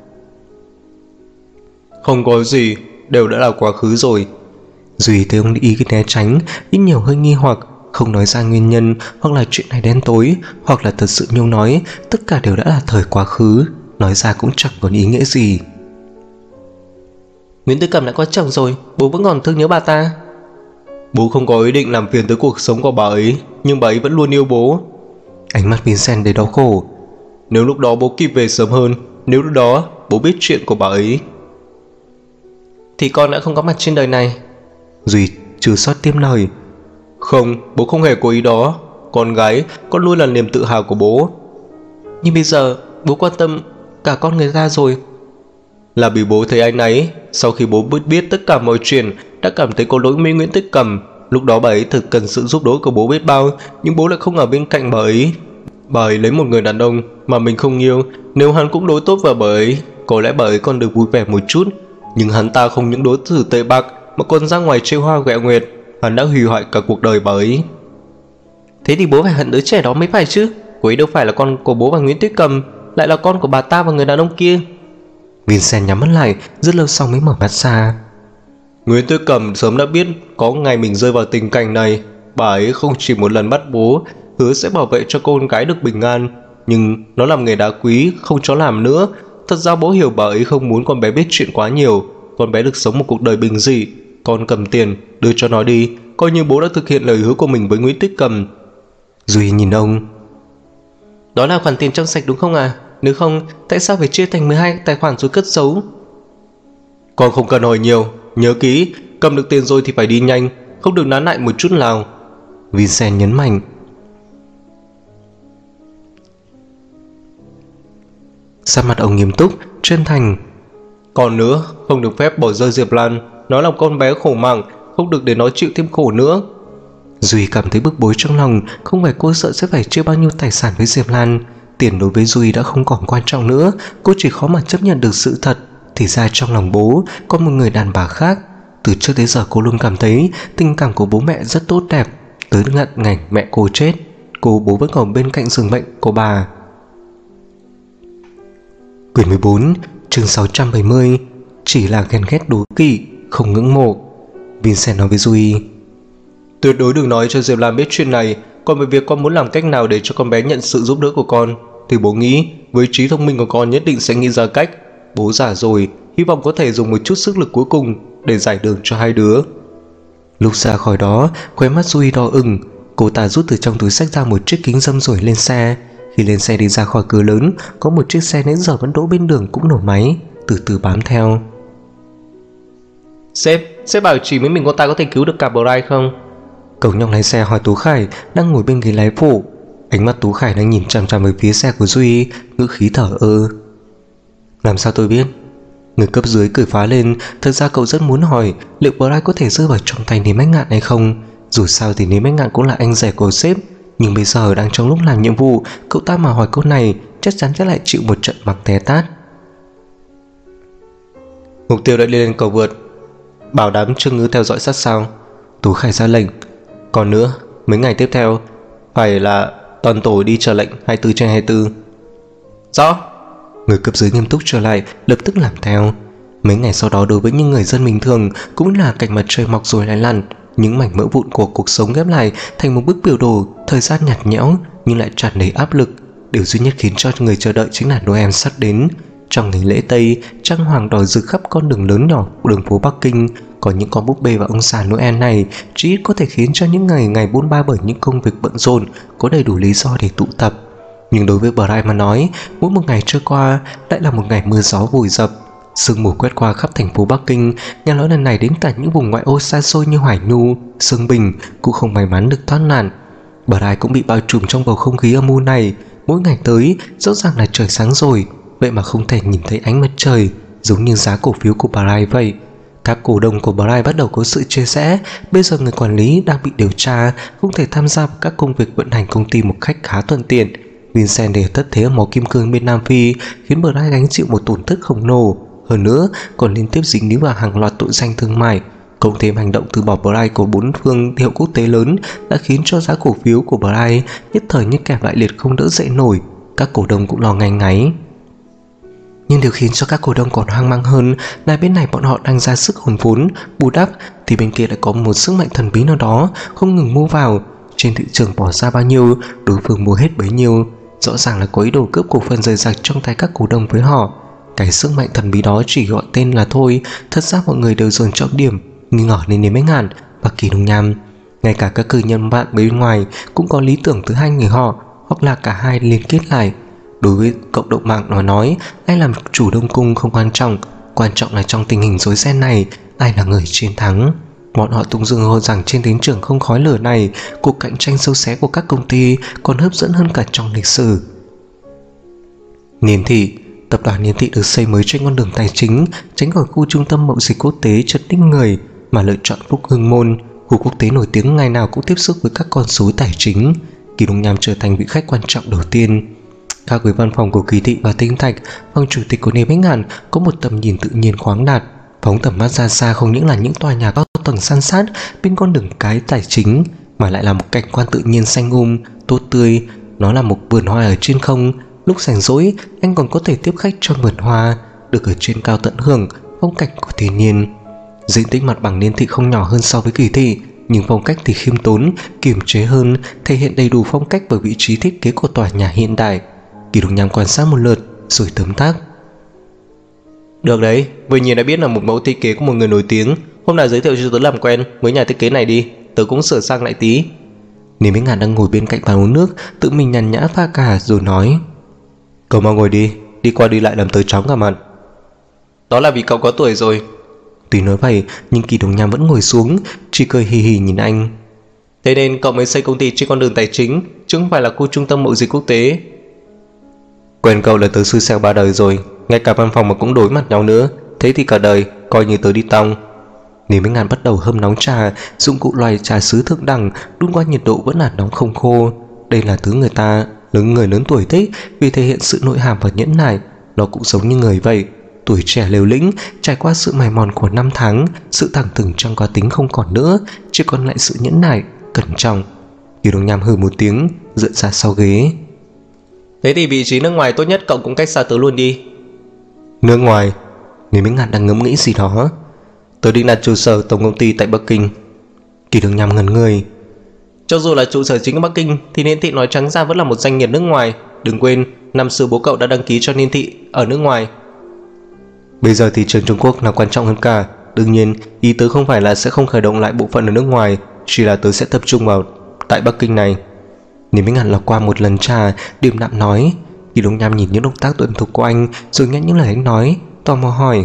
Không có gì, đều đã là quá khứ rồi. Duy thấy ông ý né tránh, ít nhiều hơi nghi hoặc, không nói ra nguyên nhân, hoặc là chuyện này đen tối, hoặc là thật sự như ông nói, tất cả đều đã là thời quá khứ, nói ra cũng chẳng còn ý nghĩa gì. Nguyễn Tuyết Cẩm đã có chồng rồi, bố vẫn còn thương nhớ bà ta. Bố không có ý định làm phiền tới cuộc sống của bà ấy, nhưng bà ấy vẫn luôn yêu bố. Ánh mắt Vincent đầy đau khổ. Nếu lúc đó bố kịp về sớm hơn, nếu lúc đó bố biết chuyện của bà ấy, thì con đã không có mặt trên đời này. Duy trừ sót tiếp lời. Không, bố không hề có ý đó. Con gái, con luôn là niềm tự hào của bố. Nhưng bây giờ bố quan tâm cả con người ta rồi. là vì bố thấy anh ấy. Sau khi bố biết tất cả mọi chuyện, đã cảm thấy có lỗi với Nguyễn Tích Cầm. Lúc đó bà ấy thật cần sự giúp đỡ của bố biết bao, nhưng bố lại không ở bên cạnh bà ấy. Bà ấy lấy một người đàn ông mà mình không yêu. Nếu hắn cũng đối tốt với bà ấy, có lẽ bà ấy còn được vui vẻ một chút. Nhưng hắn ta không những đối xử tệ bạc mà còn ra ngoài trêu hoa ghẹo nguyệt. Hắn đã hủy hoại cả cuộc đời bà ấy. Thế thì bố phải hận đứa trẻ đó mới phải chứ. Cô ấy đâu phải là con của bố và Nguyễn Tuyết Cầm, lại là con của bà ta và người đàn ông kia. Vincent nhắm mắt lại, rất lâu sau mới mở mắt ra. Nguyễn Tuyết Cầm sớm đã biết có ngày mình rơi vào tình cảnh này. Bà ấy không chỉ một lần bắt bố hứa sẽ bảo vệ cho con gái được bình an, nhưng nó làm nghề đá quý, không cho làm nữa. Thật ra bố hiểu bà ấy không muốn con bé biết chuyện quá nhiều. Con bé được sống một cuộc đời bình dị. Con cầm tiền đưa cho nó đi, coi như bố đã thực hiện lời hứa của mình với Nguyễn Tuyết Cầm. Duy nhìn ông. Đó là khoản tiền trong sạch đúng không à? Nếu không, tại sao phải chia thành 12 tài khoản rồi cất giấu? Con không cần hỏi nhiều, nhớ kỹ, cầm được tiền rồi thì phải đi nhanh, không được nán lại một chút nào. Vincent nhấn mạnh. Sắc mặt ông nghiêm túc, chân thành. Còn nữa, không được phép bỏ rơi Diệp Lan. Nó làm con bé khổ mạng, không được để nó chịu thêm khổ nữa. Duy cảm thấy bức bối trong lòng. Không phải cô sợ sẽ phải chia bao nhiêu tài sản với Diệp Lan. Tiền đối với Duy đã không còn quan trọng nữa. Cô chỉ khó mà chấp nhận được sự thật. Thì ra trong lòng bố có một người đàn bà khác. Từ trước tới giờ cô luôn cảm thấy tình cảm của bố mẹ rất tốt đẹp. Tới ngận ngày mẹ cô chết, bố vẫn còn bên cạnh giường bệnh của bà. Quyển 14, chương 670. Chỉ là ghen ghét đố kỵ, không ngưỡng mộ. Vincent nói với Duy. Tuyệt đối đừng nói cho Diệp Lan biết chuyện này. Còn về việc con muốn làm cách nào để cho con bé nhận sự giúp đỡ của con, thì bố nghĩ với trí thông minh của con nhất định sẽ nghĩ ra cách. Bố già rồi, hy vọng có thể dùng một chút sức lực cuối cùng để giải đường cho hai đứa. Lúc ra khỏi đó, khóe mắt Duy đỏ ửng. Cô ta rút từ trong túi xách ra một chiếc kính râm rồi lên xe. Khi lên xe đi ra khỏi cửa lớn, có một chiếc xe nãy giờ vẫn đỗ bên đường cũng nổ máy, từ từ bám theo. Sếp bảo chỉ với mình con ta có thể cứu được cả Bright không? Cậu nhóc lái xe hỏi Tú Khải đang ngồi bên ghế lái phụ. Ánh mắt Tú Khải đang nhìn chằm chằm về phía xe của Duy, ngữ khí thở ơ. Làm sao tôi biết? Người cấp dưới cười phá lên. Thật ra cậu rất muốn hỏi liệu Bright có thể rơi vào trong tay Nếm Bách Ngạn hay không. Dù sao thì Nếm Bách Ngạn cũng là anh rể của sếp, nhưng bây giờ đang trong lúc làm nhiệm vụ, cậu ta mà hỏi câu này chắc chắn sẽ lại chịu một trận bằng té tát. Mục tiêu đã đi lên cầu vượt, bảo đám Trương Ngư theo dõi sát sao. Tú Khải ra lệnh. Còn nữa, mấy ngày tiếp theo phải là toàn tổ đi chờ lệnh 24/24. Rõ. Người cấp dưới nghiêm túc trở lại, lập tức làm theo. Mấy ngày sau đó đối với những người dân bình thường cũng là cảnh mặt trời mọc rồi lại lặn. Những mảnh mỡ vụn của cuộc sống ghép lại thành một bức biểu đồ. Thời gian nhạt nhẽo nhưng lại tràn đầy áp lực. Điều duy nhất khiến cho người chờ đợi chính là Noel sắp đến. Trong ngày lễ Tây, trăng hoàng đỏ rực khắp con đường lớn nhỏ của đường phố Bắc Kinh. Có những con búp bê và ông già Noel này chỉ ít có thể khiến cho những ngày bôn ba bởi những công việc bận rộn có đầy đủ lý do để tụ tập. Nhưng đối với Bright mà nói, mỗi một ngày trôi qua lại là một ngày mưa gió vùi dập. Sương mù quét qua khắp thành phố Bắc Kinh. Nghe nói lần này đến cả những vùng ngoại ô xa xôi như Hoài Nhu, Sương Bình cũng không may mắn được thoát nạn. Bright cũng bị bao trùm trong bầu không khí âm u này. Mỗi ngày tới rõ ràng là trời sáng rồi, vậy mà không thể nhìn thấy ánh mặt trời, giống như giá cổ phiếu của Bright vậy. Các cổ đông của Bright bắt đầu có sự chia rẽ. Bây giờ người quản lý đang bị điều tra, không thể tham gia vào các công việc vận hành công ty một cách khá thuận tiện. Vincent để thất thế ở mỏ kim cương bên Nam Phi khiến Bright gánh chịu một tổn thất khổng lồ. Hơn nữa còn liên tiếp dính líu vào hàng loạt tội danh thương mại. Cộng thêm hành động từ bỏ Bright của 4 thương hiệu quốc tế lớn đã khiến cho giá cổ phiếu của Bright nhất thời như kẻ bại liệt không đỡ dậy nổi. Các cổ đông cũng lo ngáy ngáy. Nhưng điều khiến cho các cổ đông còn hoang mang hơn là bên này bọn họ đang ra sức hồn vốn bù đắp, thì bên kia lại có một sức mạnh thần bí nào đó không ngừng mua vào. Trên thị trường bỏ ra bao nhiêu, đối phương mua hết bấy nhiêu. Rõ ràng là có ý đồ cướp cổ phần rời rạc trong tay các cổ đông với họ. Cái sức mạnh thần bí đó chỉ gọi tên là thôi. Thật ra mọi người đều dồn trọng điểm nghi ngờ lên Nếm Bách Ngạn và Kỳ Đông Nham. Ngay cả các cử nhân bạn bên ngoài cũng có lý tưởng từ hai người họ, hoặc là cả hai liên kết lại. Đối với cộng đồng mạng mà nói, ai làm chủ Đông Cung không quan trọng. Quan trọng là trong tình hình rối ren này, ai là người chiến thắng. Bọn họ tung dương hô rằng trên chiến trường không khói lửa này, cuộc cạnh tranh sâu xé của các công ty còn hấp dẫn hơn cả trong lịch sử. Niên thị, Tập đoàn Niên Thị được xây mới trên con đường tài chính, tránh khỏi khu trung tâm mậu dịch quốc tế chật ních người, mà lựa chọn Phúc Hưng Môn, khu quốc tế nổi tiếng ngày nào cũng tiếp xúc với các con số tài chính. Kỳ Đông Nham trở thành vị khách quan trọng đầu tiên. Khác với văn phòng của Kỳ Thị và Tinh Thạch, phòng chủ tịch của Niềm Bách Ngạn có một tầm nhìn tự nhiên khoáng đạt. Phóng tầm mắt ra xa không những là những tòa nhà cao tầng san sát bên con đường cái tài chính, mà lại là một cảnh quan tự nhiên xanh tốt tươi. Nó là một vườn hoa ở trên không. Lúc rảnh rỗi, anh còn có thể tiếp khách trong vườn hoa, được ở trên cao tận hưởng phong cảnh của thiên nhiên. Diện tích mặt bằng Niên Thị không nhỏ hơn so với Kỳ Thị, nhưng phong cách thì khiêm tốn, kiềm chế hơn, thể hiện đầy đủ phong cách và vị trí thiết kế của tòa nhà hiện đại. Kỳ Đông Nham quan sát một lượt rồi tấm tắc: Được đấy, vừa nhìn đã biết là một mẫu thiết kế của một người nổi tiếng. Hôm nào giới thiệu cho tớ làm quen với nhà thiết kế này đi, tớ cũng sửa sang lại tí. Niềm Bách Ngạn đang ngồi bên cạnh bàn uống nước, tự mình nhàn nhã pha cà rồi nói: Cậu mau ngồi đi qua đi lại làm tớ chóng cả mặt. Đó là vì cậu có tuổi rồi. Tuy nói vậy nhưng Kỳ Đông Nham vẫn ngồi xuống, chỉ cười hì hì nhìn anh. Thế nên cậu mới xây công ty trên con đường tài chính, chứ không phải là khu trung tâm mậu dịch quốc tế. Quen cậu là tớ xui xẻo 3 đời rồi, ngay cả văn phòng mà cũng đối mặt nhau nữa. Thế thì cả đời coi như tớ đi tong. Niềm Bách Ngạn bắt đầu hâm nóng trà, dụng cụ loài trà sứ thượng đẳng, đun qua nhiệt độ vẫn là nóng không khô. Đây là thứ người ta người lớn tuổi thích, vì thể hiện sự nội hàm và nhẫn nại. Nó cũng giống như người vậy, tuổi trẻ liều lĩnh, trải qua sự mài mòn của năm tháng, sự thẳng thừng trong cá tính không còn nữa, chỉ còn lại sự nhẫn nại, cẩn trọng. Kỳ Đông Nham hừ một tiếng, dựa ra sau ghế. Thế thì vị trí nước ngoài tốt nhất cậu cũng cách xa tớ luôn đi. Nước ngoài? Niềm Bách Ngạn đang ngẫm nghĩ gì đó. Tớ định đặt trụ sở tổng công ty tại Bắc Kinh. Kỳ Đông Nham ngẩn người. Cho dù là trụ sở chính ở Bắc Kinh thì Niên Thị nói trắng ra vẫn là một doanh nghiệp nước ngoài. Đừng quên, năm xưa bố cậu đã đăng ký cho Niên Thị ở nước ngoài. Bây giờ thị trường Trung Quốc là quan trọng hơn cả. Đương nhiên, ý tớ không phải là sẽ không khởi động lại bộ phận ở nước ngoài, chỉ là tớ sẽ tập trung vào tại Bắc Kinh này. Niềm Bách Ngạn lọc qua một lần trà, điềm đạm nói. Kỳ Đông Nham nhìn những động tác thuần thục của anh, rồi nghe những lời anh nói, tò mò hỏi: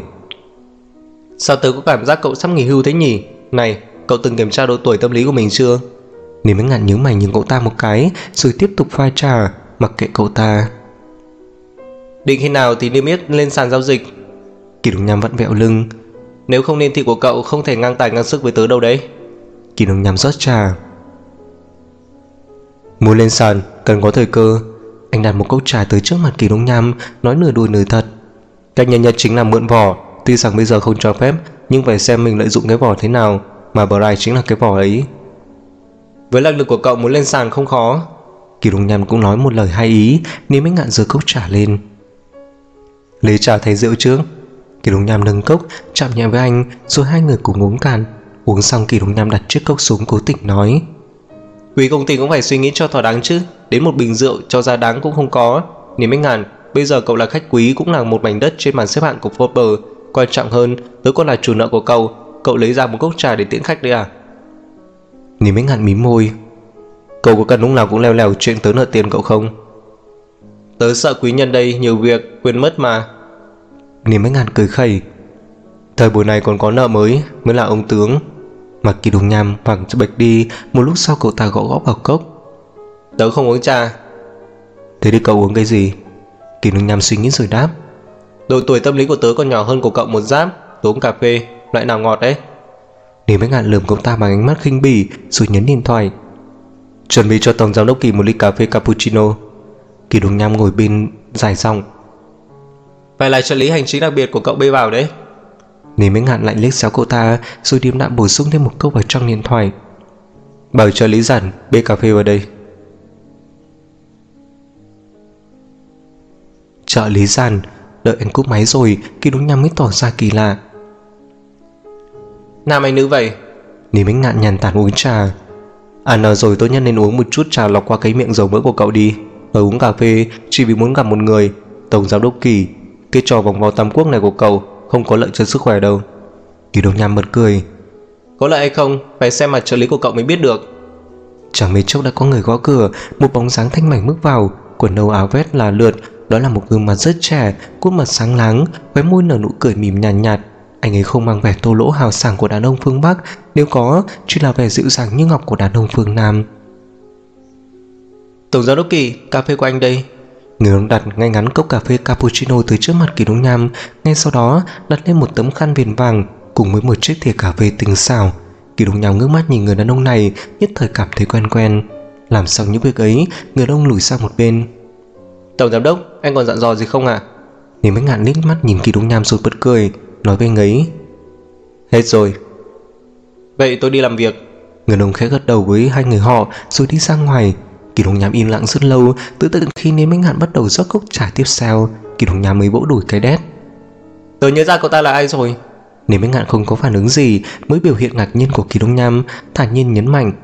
Sao tớ có cảm giác cậu sắp nghỉ hưu thế nhỉ? Này, cậu từng kiểm tra độ tuổi tâm lý của mình chưa? Niềm Bách Ngạn nhướng mày nhìn cậu ta một cái, rồi tiếp tục pha trà, mặc kệ cậu ta. Định khi nào thì niêm yết lên sàn giao dịch? Kỳ Đông Nham vặn vẹo lưng. Nếu không Niên Thị của cậu không thể ngang tài ngang sức với tớ đâu đấy. Kỳ Đông Nham rót trà. Muốn lên sàn cần có thời cơ. Anh đặt một cốc trà tới trước mặt Kỳ Đông Nham, nói nửa đùa nửa thật. Cách nhanh nhất chính là mượn vỏ. Tuy rằng bây giờ không cho phép, nhưng phải xem mình lợi dụng cái vỏ thế nào, mà Bright chính là cái vỏ ấy. Với năng lực của cậu muốn lên sàn không khó. Kỳ Đông Nham cũng nói một lời hay ý. Niềm Bách Ngạn giơ cốc trà lên. Lấy trà thay rượu trước. Kỳ Đông Nham nâng cốc, chạm nhẹ với anh, rồi hai người cùng uống cạn. Uống xong Kỳ Đông Nham đặt chiếc cốc xuống, cố tình nói: Quý công ty cũng phải suy nghĩ cho thỏa đáng chứ. Đến một bình rượu cho ra đáng cũng không có. Niềm Bách Ngạn, bây giờ cậu là khách quý, cũng là một mảnh đất trên bảng xếp hạng của Forbes. Quan trọng hơn, tớ còn là chủ nợ của cậu. Cậu lấy ra một cốc trà để tiễn khách đấy à? Niềm Bách Ngạn mím môi. Cậu có cần lúc nào cũng leo lèo chuyện tớ nợ tiền cậu không? Tớ sợ quý nhân đây nhiều việc quên mất mà. Niềm Bách Ngạn cười khẩy. Thời buổi này còn có nợ mới là ông tướng. Mặt Kỳ Đông Nham vàng bệch đi. Một lúc sau cậu ta gõ gõ vào cốc. Tớ không uống trà. Thế thì cậu uống cái gì? Kỳ Đông Nham suy nghĩ rồi đáp. Độ tuổi tâm lý của tớ còn nhỏ hơn của cậu một giáp. Tớ uống cà phê, loại nào ngọt đấy. Niềm Bách Ngạn lườm cậu ta bằng ánh mắt khinh bỉ, rồi nhấn điện thoại. Chuẩn bị cho tổng giám đốc Kỳ một ly cà phê cappuccino. Kỳ Đông Nham ngồi bên dài dòng. Phải là trợ lý hành chính đặc biệt của cậu bê vào đấy. Niềm Bách Ngạn lại liếc xéo cậu ta, rồi điềm đạm bổ sung thêm một câu vào trong điện thoại. Bảo trợ lý Giản bê cà phê vào đây. Trợ lý Giản? Đợi anh cúp máy rồi, Kỳ Đông Nham mới tỏ ra kỳ lạ. Nam hay nữ vậy? Niềm Bách Ngạn nhàn tản uống trà. Nào rồi, tốt nhất nên uống một chút trà lọc qua cái miệng dầu mỡ của cậu đi. Rồi uống cà phê chỉ vì muốn gặp một người, tổng giám đốc Kỳ. Cái trò vòng vo tam quốc này của cậu không có lợi cho sức khỏe đâu. Kỳ Đông Nham bật cười. Có lợi hay không phải xem mặt trợ lý của cậu mới biết được. Chẳng mấy chốc đã có người gõ cửa. Một bóng dáng thanh mảnh bước vào, quần nâu áo vest là lượt. Đó là một gương mặt rất trẻ, khuôn mặt sáng láng, khóe môi nở nụ cười mỉm nhàn nhạt. Anh ấy không mang vẻ tô lỗ hào sảng của đàn ông phương Bắc, nếu có chỉ là vẻ dịu dàng như ngọc của đàn ông phương Nam. Tổng giám đốc Kỳ, cà phê của anh đây. Người ông đặt ngay ngắn cốc cà phê cappuccino tới trước mặt Kỳ Đông Nham, ngay sau đó đặt lên một tấm khăn viền vàng cùng với một chiếc thìa cà phê tinh xảo. Kỳ Đông Nham ngước mắt nhìn người đàn ông này, nhất thời cảm thấy quen quen. Làm xong những việc ấy, người đàn ông lùi sang một bên. Tổng giám đốc, anh còn dặn dò gì không ạ? Niềm Bách Ngạn liếc mắt nhìn Kỳ Đông Nham rồi bật cười, nói với anh ấy: Hết rồi. Vậy tôi đi làm việc. Người đàn ông khẽ gật đầu với hai người họ rồi đi ra ngoài. Kỳ Đông Nham im lặng rất lâu, tự tận khi Niềm Bách Ngạn bắt đầu rót cốc trà tiếp theo, Kỳ Đông Nham mới vỗ đùi cái đét: Tôi nhớ ra cậu ta là ai rồi. Niềm Bách Ngạn không có phản ứng gì, mới biểu hiện ngạc nhiên của Kỳ Đông Nham, thản nhiên nhấn mạnh: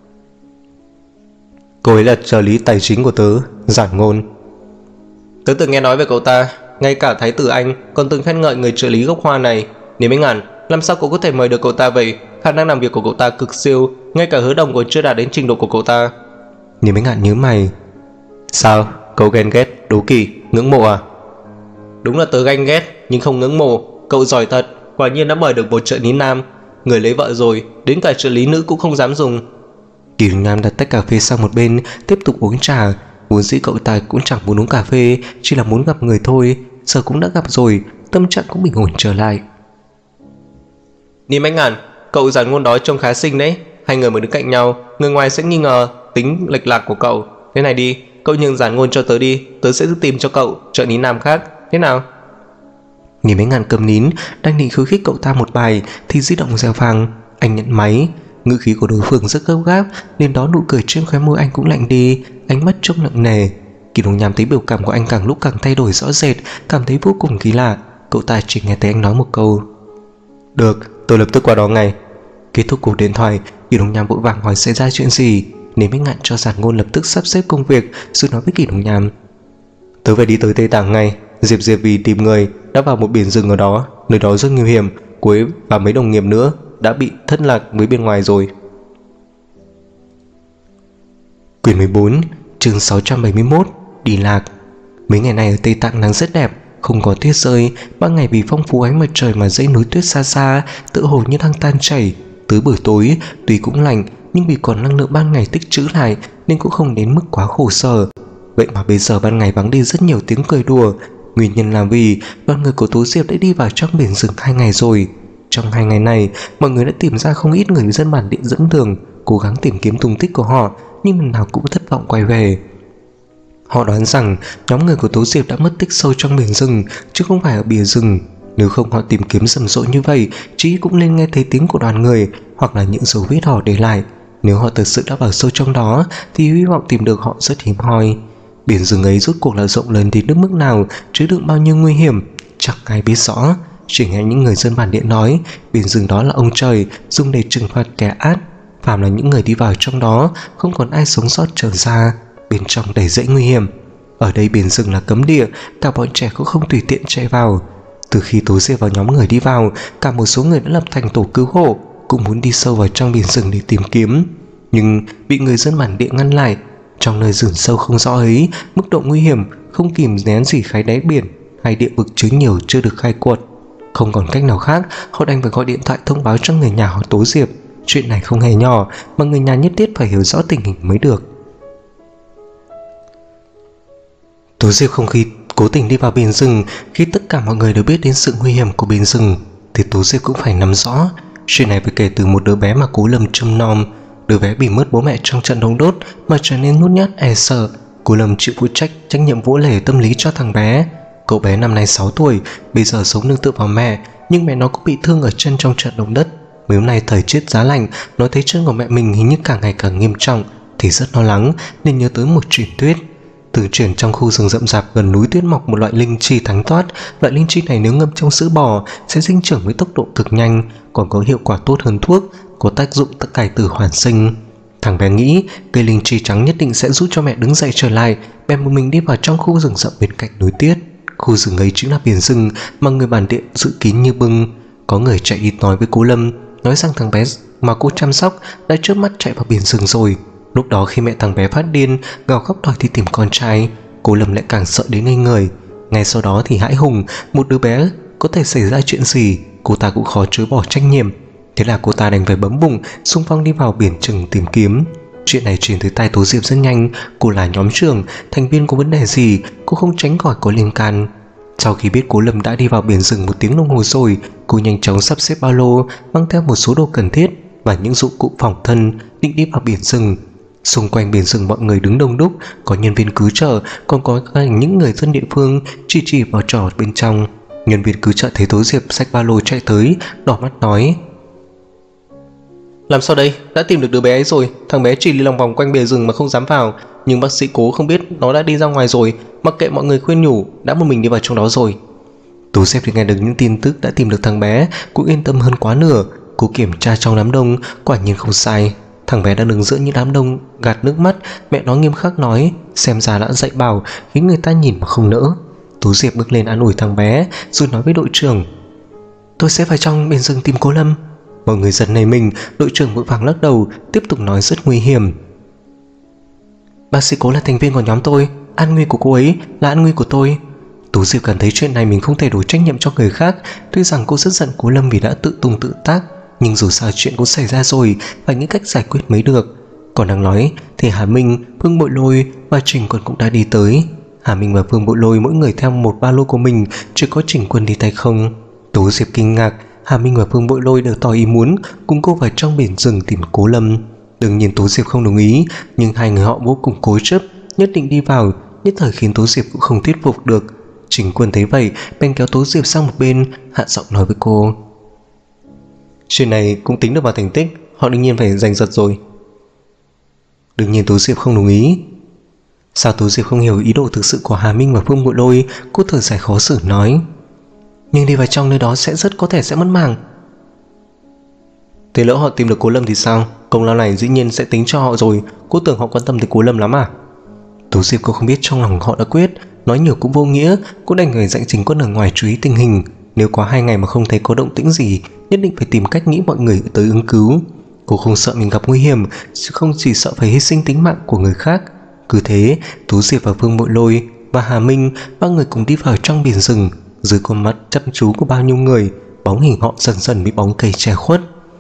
Cô ấy là trợ lý tài chính của tớ, Giản Ngôn. Tớ từng nghe nói về cậu ta, ngay cả Thái tử Anh còn từng khen ngợi người trợ lý gốc Hoa này. Niềm Bách Ngạn, làm sao cậu có thể mời được cậu ta vậy? Khả năng làm việc của cậu ta cực siêu, ngay cả hứa đồng còn chưa đạt đến trình độ của cậu ta. Niềm Bách Ngạn nhớ mày: Sao? Cậu ghen ghét, đố kỵ, ngưỡng mộ à? Đúng là tớ ganh ghét, nhưng không ngưỡng mộ. Cậu giỏi thật, quả nhiên đã mời được một trợ lý nam. Người lấy vợ rồi, đến cả trợ lý nữ cũng không dám dùng. Kỳ Đông Nham đặt tách cà phê sang một bên, tiếp tục uống trà. Vốn dĩ cậu ta cũng chẳng muốn uống cà phê, chỉ là muốn gặp người thôi. Giờ cũng đã gặp rồi, tâm trạng cũng bình ổn trở lại. Niềm Bách Ngạn, cậu Giản Ngôn đó trông khá xinh đấy. Hai người mới đứng cạnh nhau, người ngoài sẽ nghi ngờ tính lệch lạc của cậu. Thế này đi, cậu nhường Giản Ngôn cho tớ đi, tớ sẽ tìm cho cậu trợ lý nam khác. Thế nào? Niềm Bách Ngạn cầm nín, đang định khuyến khích cậu ta một bài thì di động reo vang. Anh nhận máy. Ngữ khí của đối phương rất gấp gáp, nên đó nụ cười trên khóe môi anh cũng lạnh đi, ánh mắt trông nặng nề. Kỳ Đông Nham thấy biểu cảm của anh càng lúc càng thay đổi rõ rệt, cảm thấy vô cùng kỳ lạ. Cậu ta chỉ nghe thấy anh nói một câu: Được, tôi lập tức qua đó ngay. Kết thúc cuộc điện thoại, Kỳ Đông Nham vội vàng hỏi xảy ra chuyện gì. Niềm Bách Ngạn cho Giản Ngôn lập tức sắp xếp công việc rồi nói với Kỳ Đông Nham: Tớ phải đi tới Tây Tạng ngay. Diệp Diệp vì tìm người đã vào một biển rừng ở đó, nơi đó rất nguy hiểm. Cô ấy và mấy đồng nghiệp nữa đã bị thất lạc với bên ngoài rồi. Quyển 14, chương 671, đi lạc. Mấy ngày này ở Tây Tạng nắng rất đẹp, không có tuyết rơi, ban ngày vì phong phú ánh mặt trời mà dãy núi tuyết xa xa tự hồ như đang tan chảy. Tới buổi tối, tuy cũng lạnh nhưng vì còn năng lượng ban ngày tích trữ lại nên cũng không đến mức quá khổ sở. Vậy mà bây giờ ban ngày vắng đi rất nhiều tiếng cười đùa. Nguyên nhân là vì đoàn người của Tố Diệp đã đi vào trong biển rừng 2 ngày rồi. Trong 2 ngày này, mọi người đã tìm ra không ít người dân bản địa dẫn đường, cố gắng tìm kiếm tung tích của họ, nhưng lần nào cũng thất vọng quay về. Họ đoán rằng nhóm người của Tố Diệp đã mất tích sâu trong biển rừng, chứ không phải ở bìa rừng. Nếu không họ tìm kiếm rầm rộ như vậy, chí cũng nên nghe thấy tiếng của đoàn người, hoặc là những dấu vết họ để lại. Nếu họ thực sự đã vào sâu trong đó, thì hy vọng tìm được họ rất hiếm hoi. Biển rừng ấy rốt cuộc là rộng lớn đến mức nào, chứa đựng bao nhiêu nguy hiểm, chẳng ai biết rõ. Chỉ nghe những người dân bản địa nói, biển rừng đó là ông trời dùng để trừng phạt kẻ ác. Phàm là những người đi vào trong đó, không còn ai sống sót trở ra. Bên trong đầy rẫy nguy hiểm. Ở đây biển rừng là cấm địa, cả bọn trẻ cũng không tùy tiện chạy vào. Từ khi Tố Diệp vào nhóm người đi vào, cả một số người đã lập thành tổ cứu hộ, cũng muốn đi sâu vào trong biển rừng để tìm kiếm, nhưng bị người dân bản địa ngăn lại. Trong nơi rừng sâu không rõ ấy, mức độ nguy hiểm không kìm nén gì khái đáy biển hay địa vực chứa nhiều chưa được khai quật. Không còn cách nào khác, họ đành phải gọi điện thoại thông báo cho người nhà họ Tố Diệp. Chuyện này không hề nhỏ, mà người nhà nhất thiết phải hiểu rõ tình hình mới được. Tố Diệp không khi cố tình đi vào biển rừng. Khi tất cả mọi người đều biết đến sự nguy hiểm của biển rừng, thì Tố Diệp cũng phải nắm rõ. Chuyện này phải kể từ một đứa bé mà Cố Lâm trông nom. Đứa bé bị mất bố mẹ trong trận động đốt mà trở nên nhút nhát e sợ. Cố Lâm chịu phụ trách trách nhiệm vỗ lể tâm lý cho thằng bé. Cậu bé năm nay 6 tuổi, bây giờ sống nương tựa vào mẹ, nhưng mẹ nó cũng bị thương ở chân trong trận động đất. Mấy hôm nay thời tiết giá lạnh, nó thấy chân của mẹ mình hình như càng ngày càng nghiêm trọng, thì rất lo lắng nên nhớ tới một truyền thuyết. Từ chuyển trong khu rừng rậm rạp gần núi tuyết mọc một loại linh chi thánh thoát. Loại linh chi này nếu ngâm trong sữa bò sẽ sinh trưởng với tốc độ cực nhanh, còn có hiệu quả tốt hơn thuốc, có tác dụng cải tử hoàn sinh. Thằng bé nghĩ cây linh chi trắng nhất định sẽ giúp cho mẹ đứng dậy trở lại, bèn một mình đi vào trong khu rừng rậm bên cạnh núi tuyết. Khu rừng ấy chính là biển rừng mà người bản địa giữ kín như bưng. Có người chạy đi nói với Cố Lâm, nói rằng thằng bé mà cô chăm sóc đã trước mắt chạy vào biển rừng rồi. Lúc đó khi mẹ thằng bé phát điên gào khóc đòi đi tìm con trai, Cố Lâm lại càng sợ đến ngây người. Ngay sau đó thì hãi hùng, một đứa bé có thể xảy ra chuyện gì, cô ta cũng khó chối bỏ trách nhiệm. Thế là cô ta đành phải bấm bụng xung phong đi vào biển rừng tìm kiếm. Chuyện này truyền tới tai Tố Diệp rất nhanh. Cô là nhóm trưởng, thành viên có vấn đề gì cô không tránh khỏi có liên can. Sau khi biết Cố Lâm đã đi vào biển rừng 1 tiếng đồng hồ rồi, cô nhanh chóng sắp xếp ba lô, mang theo một số đồ cần thiết và những dụng cụ phòng thân, định đi vào biển rừng. Xung quanh biển rừng mọi người đứng đông đúc, có nhân viên cứu trợ, còn có những người dân địa phương chỉ vào trò bên trong. Nhân viên cứu trợ thấy Tố Diệp xách ba lô chạy tới, đỏ mắt nói: Làm sao đây? Đã tìm được đứa bé ấy rồi. Thằng bé chỉ đi lòng vòng quanh bìa rừng mà không dám vào, nhưng bác sĩ Cố không biết nó đã đi ra ngoài rồi, mặc kệ mọi người khuyên nhủ, đã một mình đi vào trong đó rồi. Tố Diệp thì nghe được những tin tức đã tìm được thằng bé cũng yên tâm hơn quá nửa. Cô kiểm tra trong đám đông, quả nhiên không sai. Thằng bé đang đứng giữa những đám đông gạt nước mắt. Mẹ nó nghiêm khắc nói: xem ra đã dạy bảo, khiến người ta nhìn mà không nỡ. Tố Diệp bước lên an ủi thằng bé, rồi nói với đội trưởng: tôi sẽ vào trong bên rừng tìm Cố Lâm. Mọi người giật nảy mình. Đội trưởng vội vàng lắc đầu, tiếp tục nói rất nguy hiểm: bác sĩ Cố là thành viên của nhóm tôi, an nguy của cô ấy là an nguy của tôi. Tố Diệp cảm thấy chuyện này mình không thể đổ trách nhiệm cho người khác. Tuy rằng cô rất giận Cố Lâm vì đã tự tung tự tác, nhưng dù sao chuyện cũng xảy ra rồi, phải nghĩ cách giải quyết mới được. Còn đang nói thì Hà Minh, Phương Bội Lôi và Trình Quân cũng đã đi tới. Hà Minh và Phương Bội Lôi mỗi người theo một ba lô của mình, chỉ có Trình Quân đi tay không. Tố Diệp kinh ngạc, Hà Minh và Phương Bội Lôi đều tỏ ý muốn cùng cô vào trong biển rừng tìm Cố Lâm. Đương nhiên Tố Diệp không đồng ý, nhưng hai người họ vô cùng cố chấp, nhất định đi vào, nhất thời khiến Tố Diệp cũng không thuyết phục được. Trình Quân thấy vậy bèn kéo Tố Diệp sang một bên, hạ giọng nói với cô: chuyện này cũng tính được vào thành tích, họ đương nhiên phải giành giật rồi. Đương nhiên Tố Diệp không đồng ý. Sao Tố Diệp không hiểu ý đồ thực sự của Hà Minh và Phương Bội Lôi? Cô thở dài khó xử nói: nhưng đi vào trong nơi đó sẽ rất có thể sẽ mất mạng. Thế lỡ họ tìm được Cố Lâm thì sao? Công lao này dĩ nhiên sẽ tính cho họ rồi. Cô tưởng họ quan tâm tới Cố Lâm lắm à? Tố Diệp cô không biết trong lòng họ đã quyết, nói nhiều cũng vô nghĩa. Cô đành người dạy Trình Quân ở ngoài chú ý tình hình, nếu có 2 ngày mà không thấy có động tĩnh gì, nhất định phải tìm cách nghĩ mọi người tới ứng cứu. Cô không sợ mình gặp nguy hiểm, không chỉ sợ phải hy sinh tính mạng của người khác. Cứ thế Tố Diệp và Phương Bội Lôi và Hà Minh, 3 người cùng đi vào trong biển rừng. Dưới con mắt chăm chú của bao nhiêu người, bóng hình họ dần dần bị bóng cây che khuất.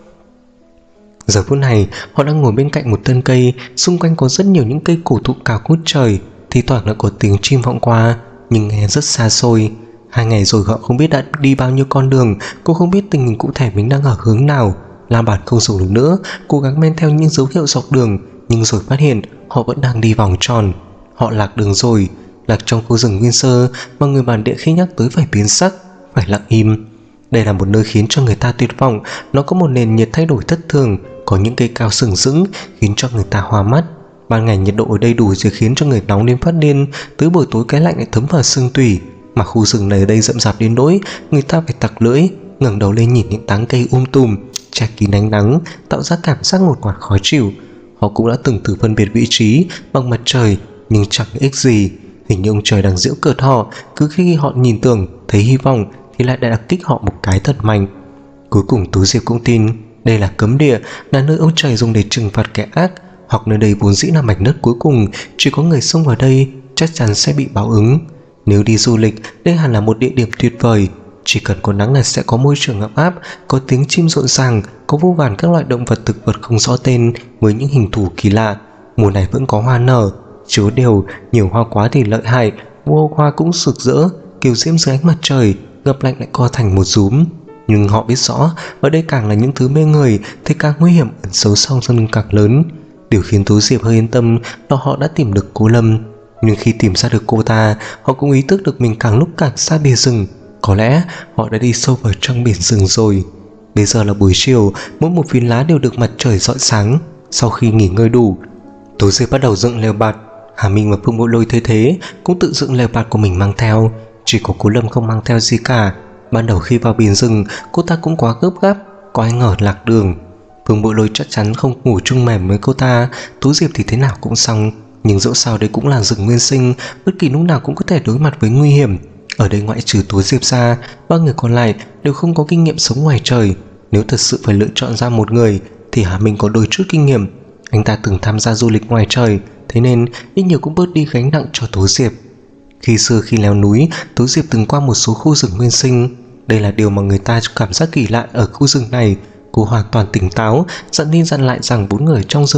Giờ phút này họ đang ngồi bên cạnh một thân cây, xung quanh có rất nhiều những cây cổ thụ cao ngút trời, thì thoảng đã có tiếng chim vọng qua, nhưng nghe rất xa xôi. 2 ngày rồi họ không biết đã đi bao nhiêu con đường, cô không biết tình hình cụ thể mình đang ở hướng nào. La bàn không dùng được nữa, cố gắng men theo những dấu hiệu dọc đường, nhưng rồi phát hiện họ vẫn đang đi vòng tròn. Họ lạc đường rồi, lạc trong khu rừng nguyên sơ mà người bản địa khi nhắc tới phải biến sắc, phải lặng im. Đây là một nơi khiến cho người ta tuyệt vọng. Nó có một nền nhiệt thay đổi thất thường, có những cây cao sừng sững khiến cho người ta hoa mắt. Ban ngày nhiệt độ ở đây đủ để khiến cho người nóng đến phát điên, tới buổi tối cái lạnh lại thấm vào xương tủy. Mà khu rừng này ở đây rậm rạp đến nỗi người ta phải tặc lưỡi, ngẩng đầu lên nhìn những tán cây tùm che kín ánh nắng, tạo ra cảm giác ngột ngạt khó chịu. Họ cũng đã từng thử phân biệt vị trí bằng mặt trời, nhưng chẳng ích gì. Hình như ông trời đang giễu cợt họ, cứ khi họ nhìn tưởng thấy hy vọng thì lại đã đả kích họ một cái thật mạnh. Cuối cùng Tố Diệp cũng tin đây là cấm địa, là nơi ông trời dùng để trừng phạt kẻ ác, hoặc nơi đây vốn dĩ là mảnh đất cuối cùng, chỉ có người sống ở đây chắc chắn sẽ bị báo ứng. Nếu đi du lịch, đây hẳn là một địa điểm tuyệt vời. Chỉ cần có nắng là sẽ có môi trường ấm áp, có tiếng chim rộn ràng, có vô vàn các loại động vật thực vật không rõ tên với những hình thù kỳ lạ. Mùa này vẫn có hoa nở, chiếu đều, nhiều hoa quá thì lợi hại, vô hoa cũng rực rỡ, kiều diễm dưới ánh mặt trời, ngập lạnh lại co thành một rúm. Nhưng họ biết rõ ở đây càng là những thứ mê người thì càng nguy hiểm ẩn giấu sau lưng càng lớn. Điều khiến Tố Diệp hơi yên tâm là họ đã tìm được Cố Lâm. Nhưng khi tìm ra được cô ta, họ cũng ý thức được mình càng lúc càng xa bìa rừng. Có lẽ họ đã đi sâu vào trong biển rừng rồi. Bây giờ là buổi chiều, mỗi một phiến lá đều được mặt trời rọi sáng. Sau khi nghỉ ngơi đủ, Tố Diệp bắt đầu dựng lều bạt. Hà Minh và Phương Bội Lôi thấy thế cũng tự dựng lều bạt của mình mang theo. Chỉ có Cố Lâm không mang theo gì cả. Ban đầu khi vào biển rừng, cô ta cũng quá gấp gáp, có ai ngờ lạc đường. Phương Bội Lôi chắc chắn không ngủ chung mềm với cô ta. Tố Diệp thì thế nào cũng xong, nhưng dẫu sao đây cũng là rừng nguyên sinh, bất kỳ lúc nào cũng có thể đối mặt với nguy hiểm. Ở đây ngoại trừ Tố Diệp ra, 3 người còn lại đều không có kinh nghiệm sống ngoài trời. Nếu thật sự phải lựa chọn ra một người thì Hà Minh có đôi chút kinh nghiệm. Anh ta từng tham gia du lịch ngoài trời, thế nên ít nhiều cũng bớt đi gánh nặng cho Tố Diệp. Khi xưa khi leo núi, Tố Diệp từng qua một số khu rừng nguyên sinh. Đây là điều mà người ta cảm giác kỳ lạ ở khu rừng này. Cô hoàn toàn tỉnh táo, dặn đi dặn lại rằng 4 người trong rừng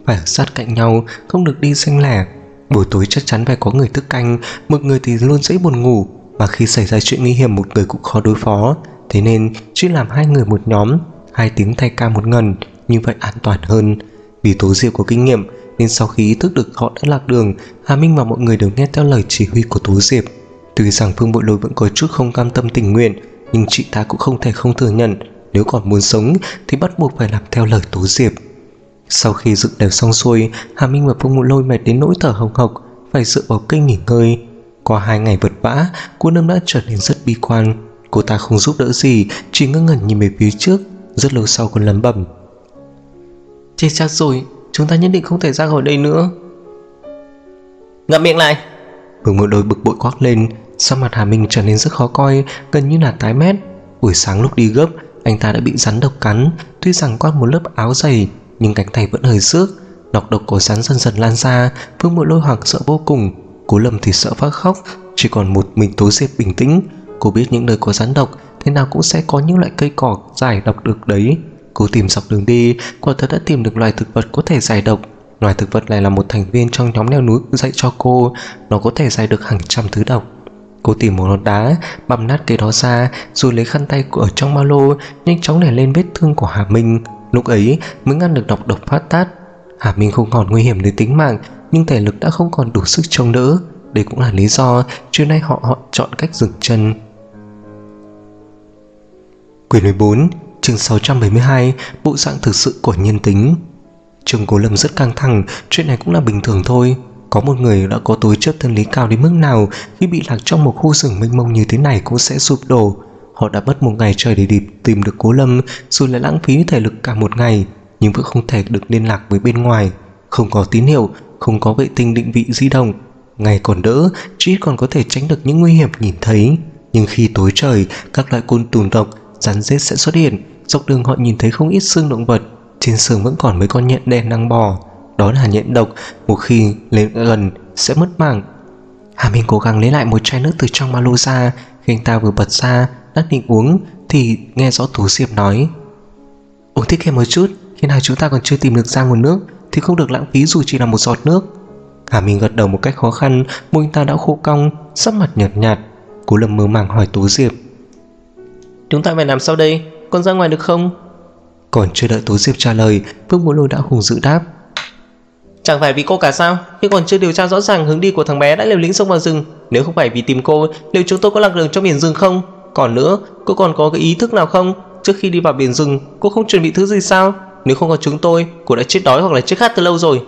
phải ở sát cạnh nhau, không được đi riêng lẻ. Buổi tối chắc chắn phải có người thức canh, một người thì luôn dễ buồn ngủ, mà khi xảy ra chuyện nguy hiểm một người cũng khó đối phó. Thế nên chỉ làm 2 người một nhóm, 2 tiếng thay ca một ngần, như vậy an toàn hơn. Vì Tố Diệp có kinh nghiệm nên sau khi ý thức được họ đã lạc đường, Hà Minh và mọi người đều nghe theo lời chỉ huy của Tố Diệp. Tuy rằng Phương Bội Lôi vẫn có chút không cam tâm tình nguyện, nhưng chị ta cũng không thể không thừa nhận, nếu còn muốn sống thì bắt buộc phải làm theo lời Tố Diệp. Sau khi dựng đều xong xuôi, Hà Minh và Phương Bội Lôi mệt đến nỗi thở hồng hộc, phải dựa vào cây nghỉ ngơi. Qua 2 ngày vật vã, cô Lâm đã trở nên rất bi quan. Cô ta không giúp đỡ gì, chỉ ngơ ngẩn nhìn về phía trước. Rất lâu sau còn lẩm bẩm: chết chắc rồi, chúng ta nhất định không thể ra khỏi đây nữa. Ngậm miệng lại! Phương Bội Lôi bực bội quát lên. Sắc mặt Hà Minh trở nên rất khó coi, gần như là tái mét. Buổi sáng lúc đi gấp, anh ta đã bị rắn độc cắn. Tuy rằng qua một lớp áo dày, nhưng cánh tay vẫn hơi xước. Nọc độc của rắn dần dần lan ra. Phương Bội Lôi hoảng sợ vô cùng. Cố Lâm thì sợ phát khóc. Chỉ còn một mình Tố Diệp bình tĩnh. Cô biết những nơi có rắn độc thế nào cũng sẽ có những loại cây cỏ giải độc được đấy. Cô tìm dọc đường đi, quả thật đã tìm được loài thực vật có thể giải độc. Loài thực vật này là một thành viên trong nhóm leo núi dạy cho cô. Nó có thể giải được hàng trăm thứ độc. Cô tìm một hòn đá, băm nát cây đó ra, rồi lấy khăn tay ở trong ba lô, nhanh chóng đè lên vết thương của Hà Minh. Lúc ấy mới ngăn được nọc độc phát tát. Hà Minh không còn nguy hiểm đến tính mạng, nhưng thể lực đã không còn đủ sức chống đỡ. Đây cũng là lý do trưa nay họ chọn cách dừng chân. Quyển 14, chương 672, bộ dạng thực sự của nhân tính. Trương Cố Lâm rất căng thẳng, chuyện này cũng là bình thường thôi. Có một người đã có tố chất tâm lý cao đến mức nào, khi bị lạc trong một khu rừng mênh mông như thế này cũng sẽ sụp đổ. Họ đã mất một ngày trời để tìm được Cố Lâm, rồi lại lãng phí thể lực cả một ngày, nhưng vẫn không thể được liên lạc với bên ngoài. Không có tín hiệu, không có vệ tinh định vị di động. Ngày còn đỡ, chỉ còn có thể tránh được những nguy hiểm nhìn thấy. Nhưng khi tối trời, các loại côn trùng độc, rắn rết sẽ xuất hiện. Dọc đường họ nhìn thấy không ít xương động vật, trên xương vẫn còn mấy con nhện đen đang bò. Đó là nhện độc, một khi lên gần sẽ mất mạng. Hà Minh cố gắng lấy lại một chai nước từ trong ba lô ra. Khi anh ta vừa bật ra đang định uống thì nghe rõ Tố Diệp nói: uống tiết kiệm một chút, khi nào chúng ta còn chưa tìm được ra nguồn nước thì không được lãng phí dù chỉ là một giọt nước. Hà Minh gật đầu một cách khó khăn, môi anh ta đã khô cong, sắc mặt nhợt nhạt. Cố Lâm mơ màng hỏi Tố Diệp: chúng ta phải làm sao đây, còn ra ngoài được không? Còn chưa đợi Tố Diệp trả lời, Phương Bội Lôi đã hùng dữ đáp: chẳng phải vì cô cả sao, nhưng còn chưa điều tra rõ ràng hướng đi của thằng bé đã liều lĩnh xông vào rừng. Nếu không phải vì tìm cô, liệu chúng tôi có lạc đường trong biển rừng không? Còn nữa, cô còn có cái ý thức nào không? Trước khi đi vào biển rừng, cô không chuẩn bị thứ gì sao? Nếu không có chúng tôi, cô đã chết đói hoặc là chết khát từ lâu rồi.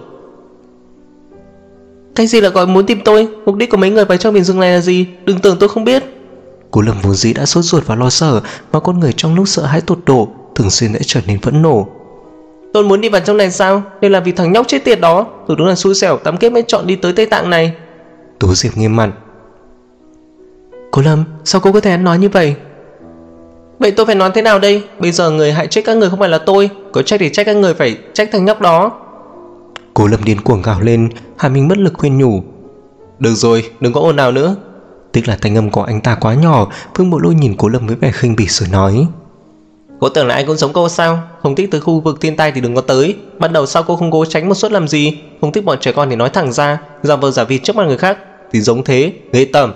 Cái gì là gọi muốn tìm tôi? Mục đích của mấy người vào trong biển rừng này là gì? Đừng tưởng tôi không biết. Cố Lâm vốn dĩ đã sốt ruột và lo sợ, mà con người trong lúc sợ hãi tột độ thường xuyên đã trở nên phẫn nộ. Tôi muốn đi vào trong này sao? Đây là vì thằng nhóc chết tiệt đó. Tôi đúng là xui xẻo tắm kết mới chọn đi tới Tây Tạng này. Tố Diệp nghiêm mặt: Cố Lâm, sao cô có thể nói như vậy? Vậy tôi phải nói thế nào đây? Bây giờ người hại chết các người không phải là tôi. Có trách thì trách các người, phải trách thằng nhóc đó. Cố Lâm điên cuồng gào lên. Hà Minh bất lực khuyên nhủ: được rồi, đừng có ồn nào nữa. Tiếc là thanh âm của anh ta quá nhỏ. Phương Bội Lôi nhìn Cố Lâm với vẻ khinh bỉ rồi nói: cô tưởng là ai cũng giống cô sao? Không thích tới khu vực thiên tai thì đừng có tới. Ban đầu sao cô không cố tránh một suất làm gì? Không thích bọn trẻ con thì nói thẳng ra, giả vờ giả vịt trước mặt người khác thì giống thế, ghê tởm.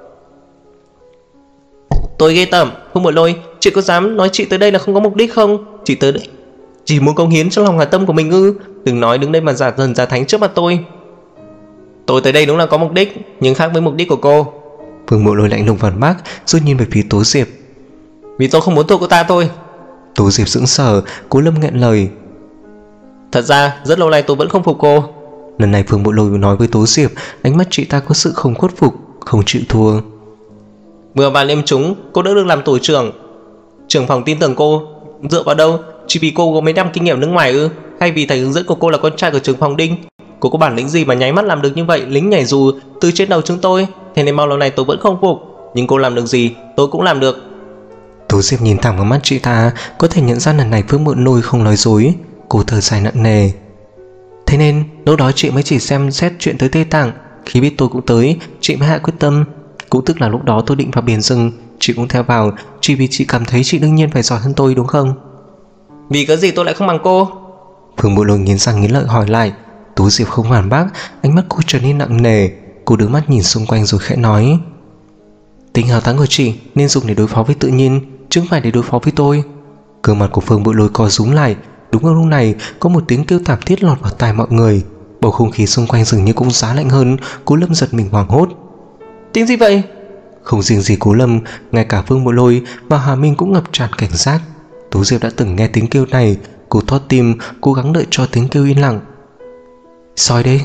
Tôi ghê tởm? Phương Bội Lôi, chị có dám nói chị tới đây là không có mục đích không? Chị tới đây chỉ muốn cống hiến cho lòng hà tâm của mình ư? Đừng nói đứng đây mà giả thần giả thánh trước mặt tôi. Tôi tới đây đúng là có mục đích, nhưng khác với mục đích của cô. Phương Bội Lôi lạnh lùng phản bác, rồi nhìn về phía Tố Diệp: vì tôi không muốn thua cô ta thôi. Tố Diệp sững sờ. Cố Lâm nghẹn lời: thật ra rất lâu nay tôi vẫn không phục cô. Lần này Phương Bội Lôi nói với Tố Diệp, ánh mắt chị ta có sự không khuất phục, không chịu thua. Vừa vào liêm chúng, cô đã được làm tổ trưởng. Trưởng phòng tin tưởng cô dựa vào đâu? Chỉ vì cô có mấy năm kinh nghiệm nước ngoài ư? Hay vì thầy hướng dẫn của cô là con trai của trưởng phòng Đinh? Cô có bản lĩnh gì mà nháy mắt làm được như vậy, lính nhảy dù từ trên đầu chúng tôi? Thế nên bao lâu này tôi vẫn không phục. Nhưng cô làm được gì, tôi cũng làm được. Tố Diệp nhìn thẳng vào mắt chị ta, có thể nhận ra lần này Phương Bội Lôi không nói dối. Cô thở dài nặng nề: thế nên lúc đó chị mới chỉ xem xét chuyện tới Tây Tạng. Khi biết tôi cũng tới, chị mới hạ quyết tâm. Cũng tức là lúc đó tôi định vào biển rừng, chị cũng theo vào, chỉ vì chị cảm thấy chị đương nhiên phải giỏi hơn tôi đúng không? Vì cái gì tôi lại không bằng cô? Phương Bộ Lôi nghiến răng nghiến lợi hỏi lại. Tú Diệp không phản bác, ánh mắt cô trở nên nặng nề. Cô đưa mắt nhìn xung quanh rồi khẽ nói: tính hào thắng của chị nên dùng để đối phó với tự nhiên, chứ không phải để đối phó với tôi. Gương mặt của Phương Bộ Lôi co rúm lại. Đúng vào lúc này có một tiếng kêu thảm thiết lọt vào tai mọi người. Bầu không khí xung quanh dường như cũng giá lạnh hơn. Cố Lâm giật mình hoảng hốt. Tiếng gì vậy? Không riêng gì Cố Lâm, ngay cả Phương Bộ Lôi và Hà Minh cũng ngập tràn cảnh giác. Tú Diệp đã từng nghe tiếng kêu này. Cô thót tim, cố gắng đợi cho tiếng kêu yên lặng. Sói đây.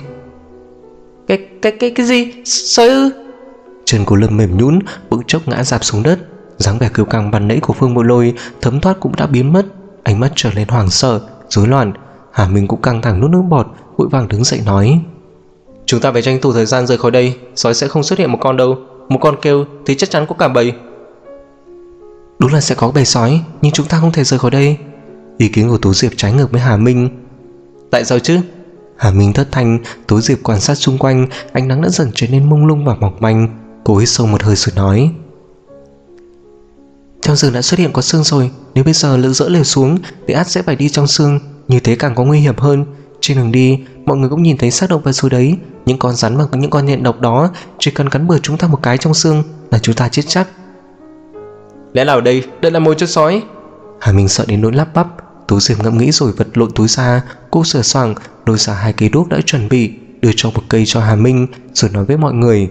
Cái gì? Sói ư? Chân Cố Lâm mềm nhũn, bỗng chốc ngã rạp xuống đất. Dáng vẻ kiêu căng ban nãy của Phương Bộ Lôi thấm thoát cũng đã biến mất. Ánh mắt trở nên hoảng sợ, rối loạn. Hà Minh cũng căng thẳng nuốt nước bọt, vội vàng đứng dậy nói: chúng ta phải tranh thủ thời gian rời khỏi đây. Sói sẽ không xuất hiện một con đâu. Một con kêu thì chắc chắn có cả bầy. Đúng là sẽ có bầy sói, nhưng chúng ta không thể rời khỏi đây. Ý kiến của Tú Diệp trái ngược với Hà Minh. Tại sao chứ? Hà Minh thất thanh. Tú Diệp quan sát xung quanh. Ánh nắng đã dần trở nên mông lung và mỏng manh. Cô hít sâu một hơi rồi nói: trong rừng đã xuất hiện có xương rồi. Nếu bây giờ lỡ dỡ lều xuống thì ắt sẽ phải đi trong xương. Như thế càng có nguy hiểm hơn. Trên đường đi mọi người cũng nhìn thấy xác động vật rồi đấy. Những con rắn và những con nhện độc đó chỉ cần cắn bừa chúng ta một cái trong xương là chúng ta chết chắc. Lẽ nào đây là mồi cho sói? Hà Minh sợ đến nỗi lắp bắp. Tú Diệp ngẫm nghĩ rồi vật lộn túi ra. Cô sửa soạng lôi ra 2 cây đuốc đã chuẩn bị, đưa cho một cây cho Hà Minh, rồi nói với mọi người: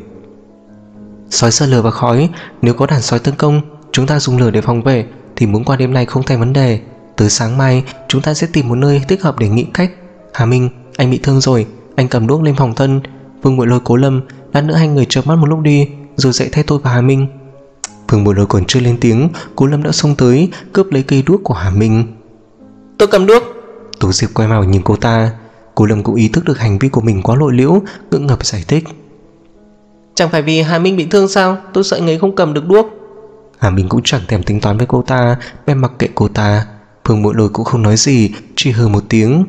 sói sợ lửa và khói. Nếu có đàn sói tấn công, chúng ta dùng lửa để phòng vệ thì muốn qua đêm nay không thành vấn đề. Tới sáng mai chúng ta sẽ tìm một nơi thích hợp để nghĩ cách. Hà Minh, anh bị thương rồi, anh cầm đuốc lên phòng thân. Vương Bội Lôi, Cố Lâm, lát nữa hai người chợp mắt một lúc đi, rồi dậy thay tôi và Hà Minh. Vương Bội Lôi còn chưa lên tiếng, Cố Lâm đã xông tới cướp lấy cây đuốc của Hà Minh. Tôi cầm đuốc. Tú Diệp quay vào nhìn cô ta. Cố Lâm cũng ý thức được hành vi của mình quá lộ liễu, ngượng ngập giải thích: chẳng phải vì Hà Minh bị thương sao? Tôi sợ anh ấy không cầm được đuốc. Hà Minh cũng chẳng thèm tính toán với cô ta, bèn mặc kệ cô ta. Vương Bội Lôi cũng không nói gì, chỉ hừ một tiếng.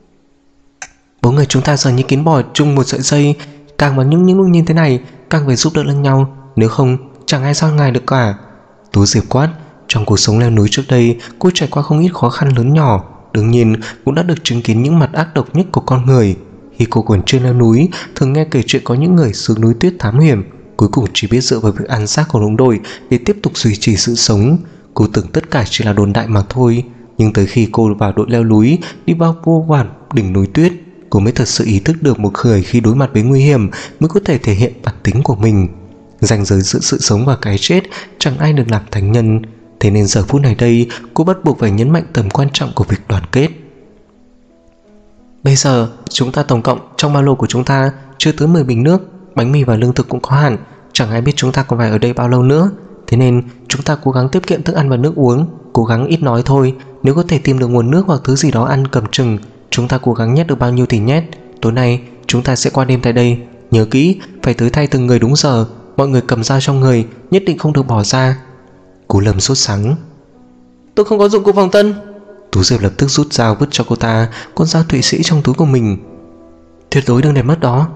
Bốn người chúng ta giờ như kiến bò chung một sợi dây, càng vào những lúc như thế này càng phải giúp đỡ lẫn nhau, nếu không chẳng ai sao ngài được cả. Tú Diệp quát. Trong cuộc sống leo núi trước đây, cô trải qua không ít khó khăn lớn nhỏ, đương nhiên cũng đã được chứng kiến những mặt ác độc nhất của con người. Khi cô còn chưa leo núi, thường nghe kể chuyện có những người xuống núi tuyết thám hiểm, cuối cùng chỉ biết dựa vào việc ăn xác của đồng đội để tiếp tục duy trì sự sống. Cô tưởng tất cả chỉ là đồn đại mà thôi, nhưng tới khi cô vào đội leo núi, đi vào vô vàn đỉnh núi tuyết, cô mới thật sự ý thức được một người khi đối mặt với nguy hiểm mới có thể thể hiện bản tính của mình. Ranh giới giữa sự sống và cái chết chẳng ai được làm thánh nhân. Thế nên giờ phút này đây, cô bắt buộc phải nhấn mạnh tầm quan trọng của việc đoàn kết. Bây giờ chúng ta tổng cộng trong ba lô của chúng ta chưa tới 10 bình nước, bánh mì và lương thực cũng có hạn, chẳng ai biết chúng ta còn phải ở đây bao lâu nữa. Thế nên chúng ta cố gắng tiết kiệm thức ăn và nước uống, cố gắng ít nói thôi. Nếu có thể tìm được nguồn nước hoặc thứ gì đó ăn cầm chừng, chúng ta cố gắng nhét được bao nhiêu thì nhét. Tối nay chúng ta sẽ qua đêm tại đây. Nhớ kỹ, phải tới thay từng người đúng giờ. Mọi người cầm dao trong người, nhất định không được bỏ ra. Cố Lâm sốt sắng. Tôi không có dụng cụ phòng thân. Tú Diệp lập tức rút dao vứt cho cô ta con dao Thụy Sĩ trong túi của mình. Tuyệt đối đừng để mất đó.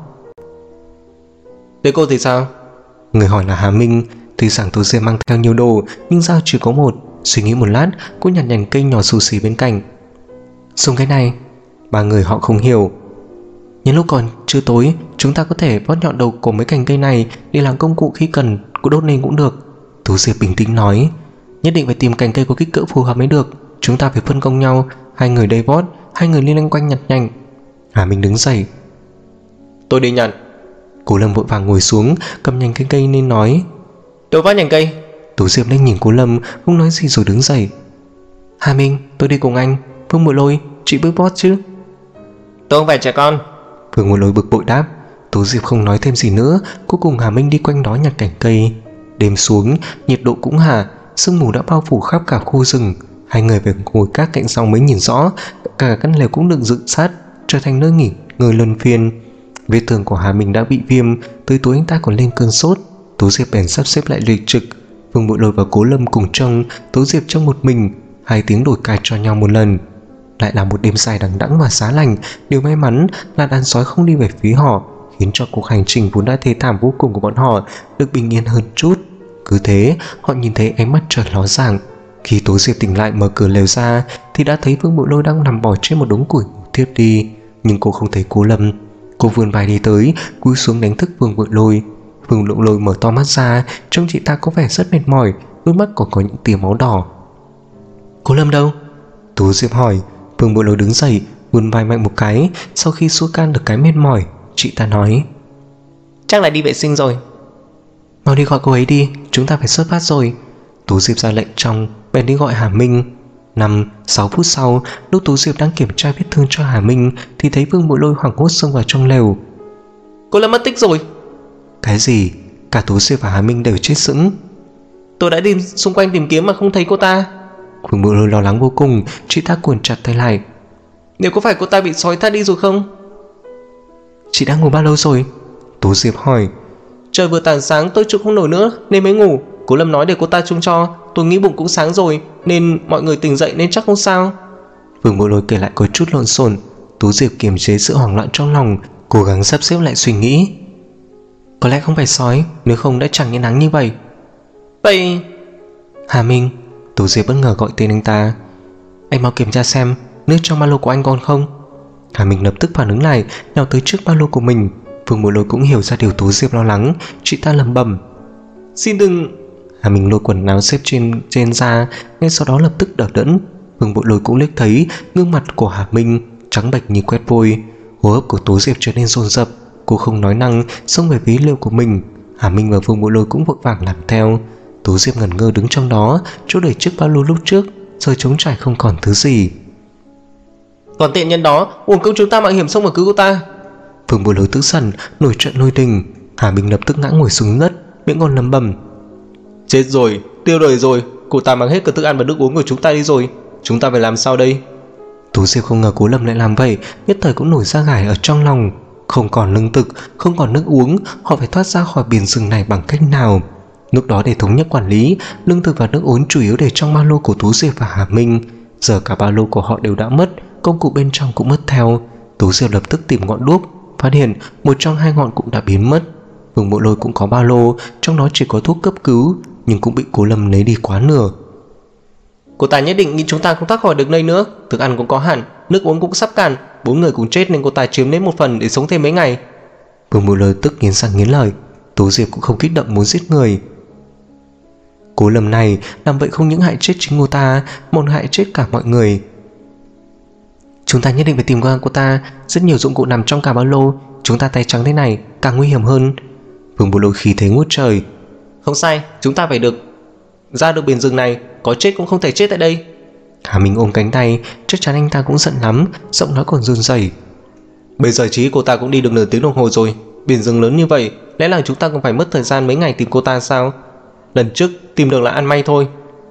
Thế cô thì sao? Người hỏi là Hà Minh. Tuy rằng Tú Diệp mang theo nhiều đồ, nhưng dao chỉ có một. Suy nghĩ một lát, cô nhặt nhành cây nhỏ xù xì bên cạnh. Dùng cái này. Ba người họ không hiểu. Nhân lúc còn chưa tối, chúng ta có thể vót nhọn đầu của mấy cành cây này để làm công cụ khi cần, cô đốt lên cũng được. Tú Diệp bình tĩnh nói. Nhất định phải tìm cành cây có kích cỡ phù hợp mới được. Chúng ta phải phân công nhau, hai người đây vót, hai người liên quanh nhặt nhành. Hà Minh đứng dậy. Tôi đi nhặt. Cố Lâm vội vàng ngồi xuống, cầm nhành cây nên nói. Tôi vót nhành cây. Tú Diệp lên nhìn Cố Lâm, không nói gì rồi đứng dậy. Hà Minh, tôi đi cùng anh. Vương Bội Lôi, chị bước vót chứ? Tôi không phải trẻ con. Vương Bội Lôi bực bội đáp. Tú Diệp không nói thêm gì nữa. Cô cùng Hà Minh đi quanh đó nhặt cành cây. Đêm xuống, nhiệt độ cũng hạ, sương mù đã bao phủ khắp cả khu rừng. Hai người về ngồi các cạnh sau mới nhìn rõ, cả căn lều cũng được dựng sát, trở thành nơi nghỉ ngơi luân phiên. Vết thương của Hà Minh đã bị viêm, tới tối anh ta còn lên cơn sốt. Tú Diệp bèn sắp xếp lại lịch trực. Vương Bội Lôi và Cố Lâm cùng trông, Tú Diệp trong một mình. 2 tiếng đổi cài cho nhau một lần. Lại là một đêm dài đằng đẵng và giá lạnh. Điều may mắn là đàn sói không đi về phía họ, khiến cho cuộc hành trình vốn đã thê thảm vô cùng của bọn họ được bình yên hơn chút. Cứ thế họ nhìn thấy ánh mắt trời ló dạng. Khi Tú Diệp tỉnh lại mở cửa lều ra thì đã thấy Vương Bội Lôi đang nằm bò trên một đống củi ngủ tiếp đi, nhưng cô không thấy Cố Lâm. Cô vươn vai đi tới, cúi xuống đánh thức Vương Bội Lôi. Vương Bội Lôi mở to mắt ra, trông chị ta có vẻ rất mệt mỏi, đôi mắt còn có những tia máu đỏ. Cố Lâm đâu? Tú Diệp hỏi. Vương Bội Lôi đứng dậy, vươn vai mạnh một cái. Sau khi xua can được cái mệt mỏi, chị ta nói: chắc là đi vệ sinh rồi. Mau đi gọi cô ấy đi, chúng ta phải xuất phát rồi. Tú Diệp ra lệnh trong, bèn đi gọi Hà Minh. 5-6 phút sau, lúc Tú Diệp đang kiểm tra vết thương cho Hà Minh thì thấy Vương Bội Lôi hoảng hốt xông vào trong lều. Cô Lâm mất tích rồi. Cái gì? Cả Tú Diệp và Hà Minh đều chết sững. Tôi đã đi xung quanh tìm kiếm mà không thấy cô ta. Vương Bội Lôi lo lắng vô cùng, chị ta cuộn chặt tay lại. Nếu có phải cô ta bị sói thắt đi rồi không? Chị đã ngủ bao lâu rồi? Tú Diệp hỏi. Trời vừa tảng sáng tôi chịu không nổi nữa nên mới ngủ. Cố Lâm nói để cô ta trông cho. Tôi nghĩ bụng cũng sáng rồi nên mọi người tỉnh dậy nên chắc không sao. Vương Bội Lôi kể lại có chút lộn xộn. Tú Diệp kiềm chế sự hoảng loạn trong lòng, cố gắng sắp xếp lại suy nghĩ. Có lẽ không phải sói, nếu không đã chẳng những nắng như vậy. Vậy... Hà Minh. Tú Diệp bất ngờ gọi tên anh ta. Anh mau kiểm tra xem nước trong ba lô của anh còn không. Hà Minh lập tức phản ứng lại, nhào tới trước ba lô của mình. Vương Bội Lôi cũng hiểu ra điều Tú Diệp lo lắng, chị ta lẩm bẩm. Xin đừng... Hà Minh lôi quần áo xếp trên ra, ngay sau đó lập tức đỡ đẫn. Vương Bội Lôi cũng liếc thấy gương mặt của Hà Minh trắng bệch như quét vôi. Hô hấp của Tú Diệp trở nên dồn dập, cô không nói năng xông về phía lều của mình. Hà Minh và Vương Bội Lôi cũng vội vàng làm theo. Tú Diệp ngẩn ngơ đứng trong đó, chỗ để chiếc ba lô lúc trước giờ trống trải không còn thứ gì. Còn tiện nhân đó uổng công chúng ta mạo hiểm xông vào cứu cô ta. Vương Bội Lôi tức giận, nổi trận lôi đình. Hà Minh lập tức ngã ngồi xuống đất, miệng còn lẩm bẩm. Chết rồi, tiêu đời rồi, cô ta mang hết cả thức ăn và nước uống của chúng ta đi rồi. Chúng ta phải làm sao đây? Tú Diệp không ngờ Cố Lâm lại làm vậy, nhất thời cũng nổi da gà ở trong lòng. Không còn lương thực, không còn nước uống, họ phải thoát ra khỏi biển rừng này bằng cách nào? Lúc đó để thống nhất quản lý, lương thực và nước uống chủ yếu để trong ba lô của Tú Diệp và Hà Minh. Giờ cả ba lô của họ đều đã mất, công cụ bên trong cũng mất theo. Tú Diệp lập tức tìm ngọn đuốc, phát hiện một trong hai ngọn cũng đã biến mất. Vương Bội Lôi cũng có ba lô, trong đó chỉ có thuốc cấp cứu, nhưng cũng bị Cố Lâm lấy đi quá nửa. Cô ta nhất định nghĩ chúng ta không thoát khỏi được nơi nữa. Thức ăn cũng có hạn, nước uống cũng sắp cạn, 4 người cũng chết nên cô ta chiếm đến một phần để sống thêm mấy ngày. Vương Bội Lôi tức nghiến răng nghiến lợi. Tú Diệp cũng không kích động muốn giết người. Cố Lâm này làm vậy không những hại chết chính cô ta, mà hại chết cả mọi người. Chúng ta nhất định phải tìm qua cô ta. Rất nhiều dụng cụ nằm trong cả ba lô. Chúng ta tay trắng thế này càng nguy hiểm hơn. Vương Bội Lôi khí thế ngút trời. Không sai, chúng ta phải ra được biển rừng này, có chết cũng không thể chết tại đây. Hà Minh ôm cánh tay, chắc chắn anh ta cũng giận lắm, giọng nói còn run rẩy. Bây giờ chí cô ta cũng đi được nửa tiếng đồng hồ rồi. Biển rừng lớn như vậy, lẽ là chúng ta cũng phải mất thời gian mấy ngày tìm cô ta sao? Lần trước tìm được là ăn may thôi.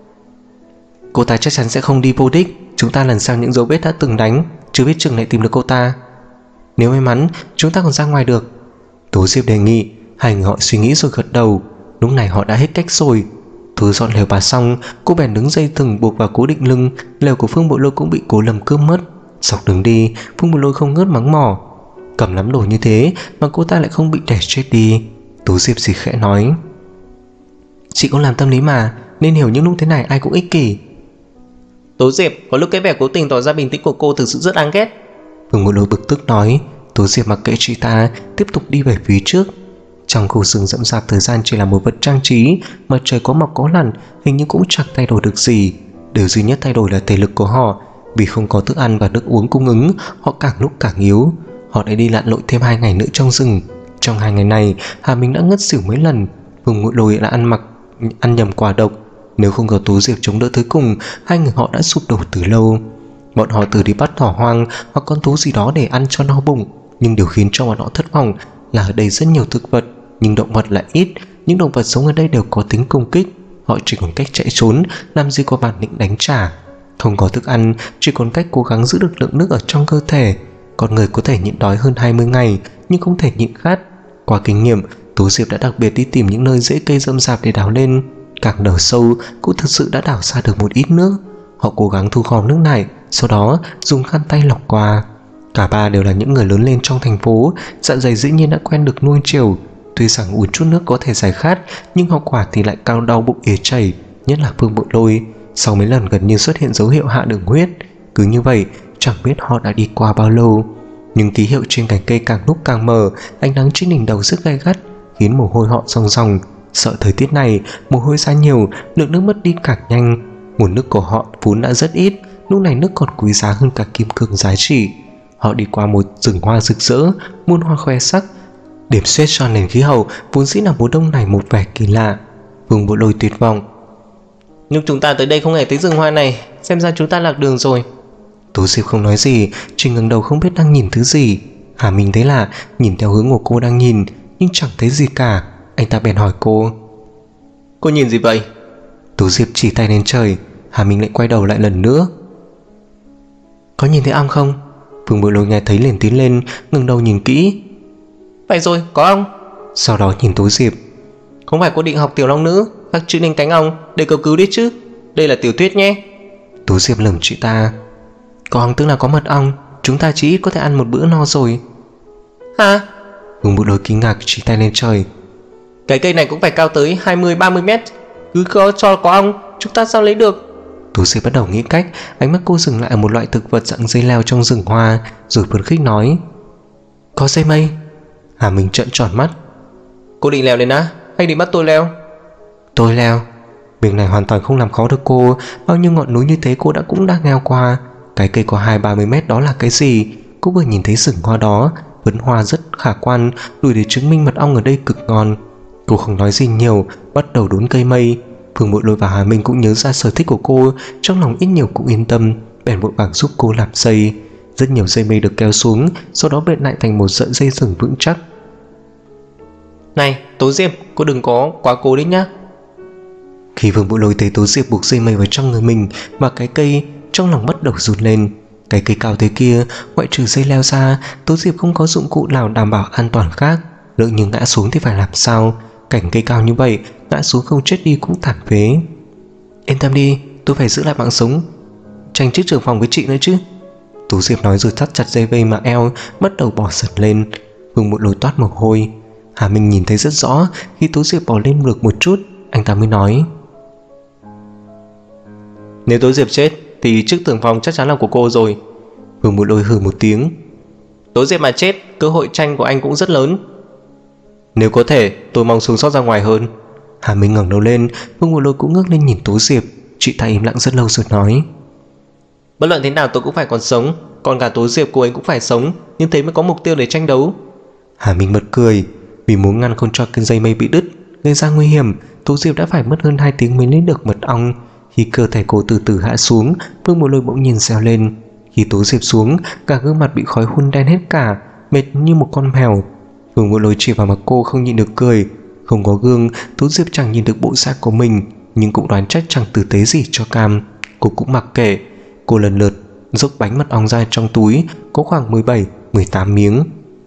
Cô ta chắc chắn sẽ không đi vô đích. Chúng ta lần sau những dấu vết đã từng đánh, chưa biết chừng lại tìm được cô ta. Nếu may mắn chúng ta còn ra ngoài được. Tú Diệp đề nghị. Hai người họ suy nghĩ rồi gật đầu. Lúc này họ đã hết cách rồi. Thu dọn lều bà xong, cô bèn đứng dây thừng buộc vào cố định lưng. Lều của Phương Bội Lôi cũng bị Cố Lâm cướp mất. Dọc đường đi, Phương Bội Lôi không ngớt mắng mỏ. Cầm lắm đồ như thế mà cô ta lại không bị đẻ chết đi. Tú Diệp chỉ khẽ nói. Chị cũng làm tâm lý mà, nên hiểu những lúc thế này ai cũng ích kỷ. Tú Diệp, có lúc cái vẻ cố tình tỏ ra bình tĩnh của cô thực sự rất đáng ghét. Phương Bội Lôi bực tức nói. Tú Diệp mặc kệ chị ta, tiếp tục đi về phía trước. Trong khu rừng rậm rạp, thời gian chỉ là một vật trang trí, mà trời có mọc có lặn hình như cũng chẳng thay đổi được gì. Điều duy nhất thay đổi là thể lực của họ. Vì không có thức ăn và nước uống cung ứng, họ càng lúc càng yếu. Họ đã đi lặn lội thêm 2 ngày nữa trong rừng. Trong 2 ngày này, Hà Minh đã ngất xỉu mấy lần. Vương Bội Lôi đã ăn nhầm quả độc. Nếu không có Tú Diệp chống đỡ tới cùng, hai người họ đã sụp đổ từ lâu. Bọn họ từ đi bắt thỏ hoang hoặc con thú gì đó để ăn cho no bụng. Nhưng điều khiến cho bọn họ thất vọng là ở đây rất nhiều thực vật, nhưng động vật lại ít. Những động vật sống ở đây đều có tính công kích. Họ chỉ còn cách chạy trốn, làm gì có bản lĩnh đánh trả. Không có thức ăn, chỉ còn cách cố gắng giữ được lượng nước ở trong cơ thể. Con người có thể nhịn đói hơn 20 ngày, nhưng không thể nhịn khát. Qua kinh nghiệm, Tú Diệp đã đặc biệt đi tìm những nơi rễ cây rậm rạp để đào lên. Càng đào sâu, cũng thực sự đã đào ra được một ít nước. Họ cố gắng thu gom nước này, sau đó dùng khăn tay lọc qua. Cả ba đều là những người lớn lên trong thành phố, dạ dày dĩ nhiên đã quen được nuông chiều. Tuy rằng uống chút nước có thể giải khát, nhưng hậu quả thì lại cao đau bụng ỉa chảy. Nhất là Phương Bội Lôi, sau mấy lần gần như xuất hiện dấu hiệu hạ đường huyết. Cứ như vậy, chẳng biết họ đã đi qua bao lâu. Nhưng ký hiệu trên cành cây càng lúc càng mờ, ánh nắng trên đỉnh đầu rất gay gắt, khiến mồ hôi họ ròng ròng. Sợ thời tiết này, mồ hôi ra nhiều, lượng nước mất đi càng nhanh. Nguồn nước của họ vốn đã rất ít, lúc này nước còn quý giá hơn cả kim cương giá trị. Họ đi qua một rừng hoa rực rỡ, muôn hoa khoe sắc, điểm xuyết cho nền khí hậu vốn dĩ là mùa đông này một vẻ kỳ lạ. Vương Bộ Lôi tuyệt vọng. Nhưng chúng ta tới đây không hề thấy rừng hoa này, xem ra chúng ta lạc đường rồi. Tố Diệp không nói gì, chỉ ngẩng đầu không biết đang nhìn thứ gì. Hà Minh thấy lạ, nhìn theo hướng của cô đang nhìn, nhưng chẳng thấy gì cả. Anh ta bèn hỏi cô nhìn gì vậy? Tố Diệp chỉ tay lên trời. Hà Minh lại quay đầu lại lần nữa. Có nhìn thấy ong không? Vương Bộ Lôi nghe thấy liền tiến lên, ngẩng đầu nhìn kỹ. Phải rồi, có ong. Sau đó nhìn Tố Diệp. Không phải cô định học tiểu long nữ khắc chữ lên cánh ong để cầu cứu đấy chứ? Đây là tiểu thuyết nhé. Tố Diệp lườm chị ta. Có ong tức là có mật ong, chúng ta chỉ ít có thể ăn một bữa no rồi. Hả? Vương Bộ Lôi kinh ngạc chỉ tay lên trời. Cái cây này cũng phải cao tới 20-30 mét. Cứ cho có ong, chúng ta sao lấy được? Tố Diệp bắt đầu nghĩ cách. Ánh mắt cô dừng lại ở một loại thực vật dạng dây leo trong rừng hoa, rồi phấn khích nói. Có dây mây. Hà Minh trợn tròn mắt. Cô định leo lên á, hay định bắt tôi leo? Tôi leo. Việc này hoàn toàn không làm khó được cô. Bao nhiêu ngọn núi như thế cô cũng đã leo qua. Cái cây có 20-30 mét đó là cái gì? Cô vừa nhìn thấy rừng hoa đó, vấn hoa rất khả quan, đủ để chứng minh mật ong ở đây cực ngon. Cô không nói gì nhiều, bắt đầu đốn cây mây. Vương Bộ Lôi và Hà Minh cũng nhớ ra sở thích của cô, trong lòng ít nhiều cũng yên tâm, bèn vội vàng giúp cô làm dây. Rất nhiều dây mây được kéo xuống, sau đó bện lại thành một sợi dây rừng vững chắc. Này Tố Diệp, cô đừng có quá cố đấy nhá. Khi Vương Bộ Lôi thấy Tố Diệp buộc dây mây vào trong người mình và cái cây, trong lòng bắt đầu run lên. Cái cây cao thế kia, ngoại trừ dây leo ra, Tố Diệp không có dụng cụ nào đảm bảo an toàn khác. Lỡ như ngã xuống thì phải làm sao? Cảnh cây cao như vậy, ngã xuống không chết đi cũng tàn phế. Yên tâm đi, tôi phải giữ lại mạng sống, tranh chức trưởng phòng với chị nữa chứ. Tố Diệp nói rồi thắt chặt dây vây mà eo, bắt đầu bò sật lên. Vương Bộ Lôi toát mồ hôi. Hà Minh nhìn thấy rất rõ. Khi Tố Diệp bò lên được một chút, anh ta mới nói. Nếu Tố Diệp chết thì chức trưởng phòng chắc chắn là của cô rồi. Vương Bộ Lôi hừ một tiếng. Tố Diệp mà chết, cơ hội tranh của anh cũng rất lớn. Nếu có thể, tôi mong sống sót ra ngoài hơn. Hà Minh ngẩng đầu lên. Vương Bộ Lôi cũng ngước lên nhìn Tố Diệp. Chị ta im lặng rất lâu rồi nói. Bất luận thế nào tôi cũng phải còn sống, còn cả Tố Diệp cô ấy cũng phải sống, nhưng thế mới có mục tiêu để tranh đấu. Hà Minh bật cười. Vì muốn ngăn không cho cơn dây mây bị đứt, gây ra nguy hiểm, Tố Diệp đã phải mất hơn 2 tiếng mới lấy được mật ong. Khi cơ thể cô từ từ hạ xuống, Vương Bộ Lôi bỗng nhìn reo lên. Khi Tố Diệp xuống, cả gương mặt bị khói hun đen hết cả, mệt như một con mèo. Vương Bộ Lôi chỉ vào mặt cô không nhịn được cười. Không có gương, Tố Diệp chẳng nhìn được bộ xác của mình, nhưng cũng đoán chắc chẳng tử tế gì cho cam. Cô cũng mặc kệ. Cô lần lượt dốc bánh mật ong ra trong túi, có khoảng 17-18 miếng.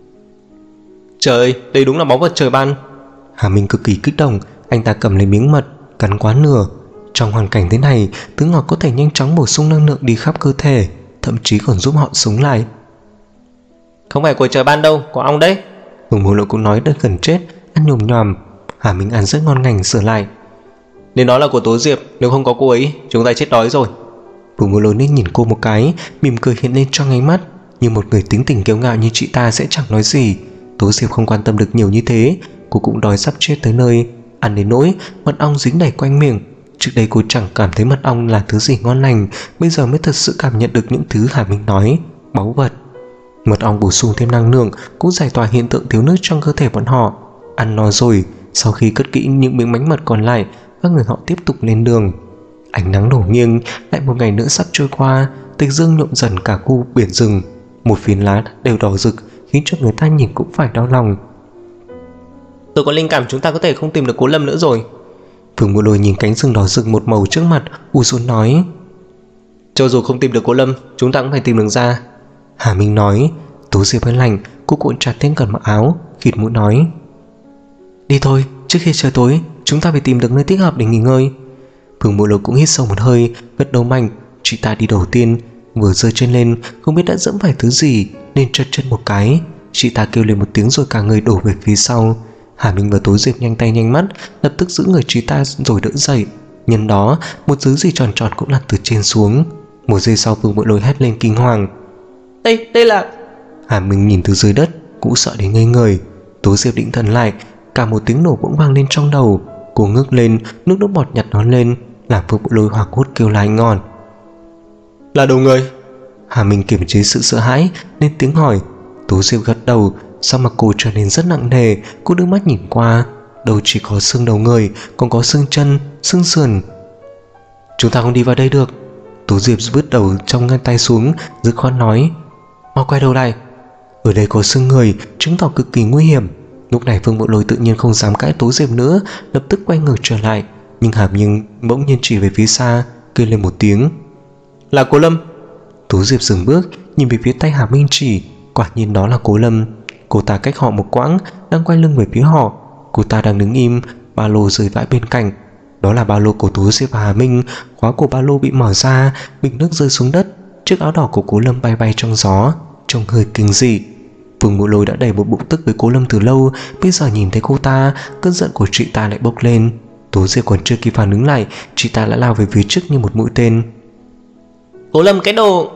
Trời ơi, đây đúng là báu vật trời ban. Hà Minh cực kỳ kích động. Anh ta cầm lấy miếng mật, cắn quá nửa. Trong hoàn cảnh thế này, thứ ngọt có thể nhanh chóng bổ sung năng lượng đi khắp cơ thể, thậm chí còn giúp họ sống lại. Không phải của trời ban đâu, có ong đấy. Vương Bộ Lôi cũng nói đến gần chết, ăn nhồm nhòm. Hà Minh ăn rất ngon ngành sửa lại. Nên đó là của Tố Diệp, nếu không có cô ấy, chúng ta chết đói rồi. Vương Bộ Lôi nên nhìn cô một cái, mỉm cười hiện lên trong ánh mắt. Như một người tính tình kiêu ngạo như chị ta sẽ chẳng nói gì. Tố Diệp không quan tâm được nhiều như thế. Cô cũng đói sắp chết tới nơi, ăn đến nỗi mật ong dính đầy quanh miệng. Trước đây cô chẳng cảm thấy mật ong là thứ gì ngon lành, bây giờ mới thật sự cảm nhận được những thứ Hà Minh nói, báu vật. Mật ong bổ sung thêm năng lượng, cũng giải tỏa hiện tượng thiếu nước trong cơ thể bọn họ. Ăn no rồi, sau khi cất kỹ những miếng bánh mật còn lại, các người họ tiếp tục lên đường. Ánh nắng đổ nghiêng, lại một ngày nữa sắp trôi qua. Tịch dương nhuộm dần cả khu biển rừng. Một phiến lá đều đỏ rực, khiến cho người ta nhìn cũng phải đau lòng. Tôi có linh cảm chúng ta có thể không tìm được Cố Lâm nữa rồi. Vương Bộ Lôi nhìn cánh rừng đỏ rực một màu trước mặt, u run nói. Cho dù không tìm được Cố Lâm, chúng ta cũng phải tìm đường ra. Hà Minh nói. Tố Diệp hơi lạnh, cô cuộn chặt lên cần mặc áo, khịt mũi nói. Đi thôi, trước khi trời tối, chúng ta phải tìm được nơi thích hợp để nghỉ ngơi. Vương Bộ Lôi cũng hít sâu một hơi, gật đầu mạnh. Chị ta đi đầu tiên, vừa giơ chân lên, không biết đã dẫm phải thứ gì nên trật chân một cái. Chị ta kêu lên một tiếng rồi cả người đổ về phía sau. Hà Minh và Tố Diệp nhanh tay nhanh mắt, lập tức giữ người chị ta rồi đỡ dậy. Nhân đó, một thứ gì tròn tròn cũng lăn từ trên xuống. Một giây sau, Vương Bộ Lôi hét lên kinh hoàng. Đây là... Hà Minh nhìn từ dưới đất cũng sợ đến ngây người. Tố Diệp định thần lại, cả một tiếng nổ bỗng vang lên trong đầu. Cô ngước lên, nước bọt nhặt nó lên, làm Vương Bộ Lôi hoảng hốt kêu la ngon. Là đầu người. Hà Minh kiềm chế sự sợ hãi nên tiếng hỏi. Tố Diệp gật đầu, sau mặt cô trở nên rất nặng nề. Cô đưa mắt nhìn qua, đâu chỉ có xương đầu người, còn có xương chân, xương sườn. Chúng ta không đi vào đây được. Tố Diệp vứt đầu trong ngăn tay xuống, dứt khoát nói. Mau quay đầu lại, ở đây có xương người, chứng tỏ cực kỳ nguy hiểm. Lúc này Vương Bộ Lôi tự nhiên không dám cãi Tố Diệp nữa, lập tức quay ngược trở lại. Nhưng Hàm Nhưng bỗng nhiên chỉ về phía xa, kêu lên một tiếng. Là Cố Lâm. Tố Diệp dừng bước, nhìn về phía tay Hà Minh chỉ. Quả nhiên đó là Cố Lâm. Cô ta cách họ một quãng, đang quay lưng về phía họ. Cô ta đang đứng im, ba lô rơi vãi bên cạnh. Đó là ba lô của Tố Diệp và Hà Minh. Khóa của ba lô bị mở ra, bình nước rơi xuống đất. Chiếc áo đỏ của Cố Lâm bay bay trong gió, trông hơi kinh dị. Vương Bộ Lôi đã đầy một bụng tức với Cố Lâm từ lâu, bây giờ nhìn thấy cô ta, cơn giận của chị ta lại bốc lên. Tố Diệp còn chưa kịp phản ứng lại, chị ta đã lao về phía trước như một mũi tên. Cố Lâm cái đồ...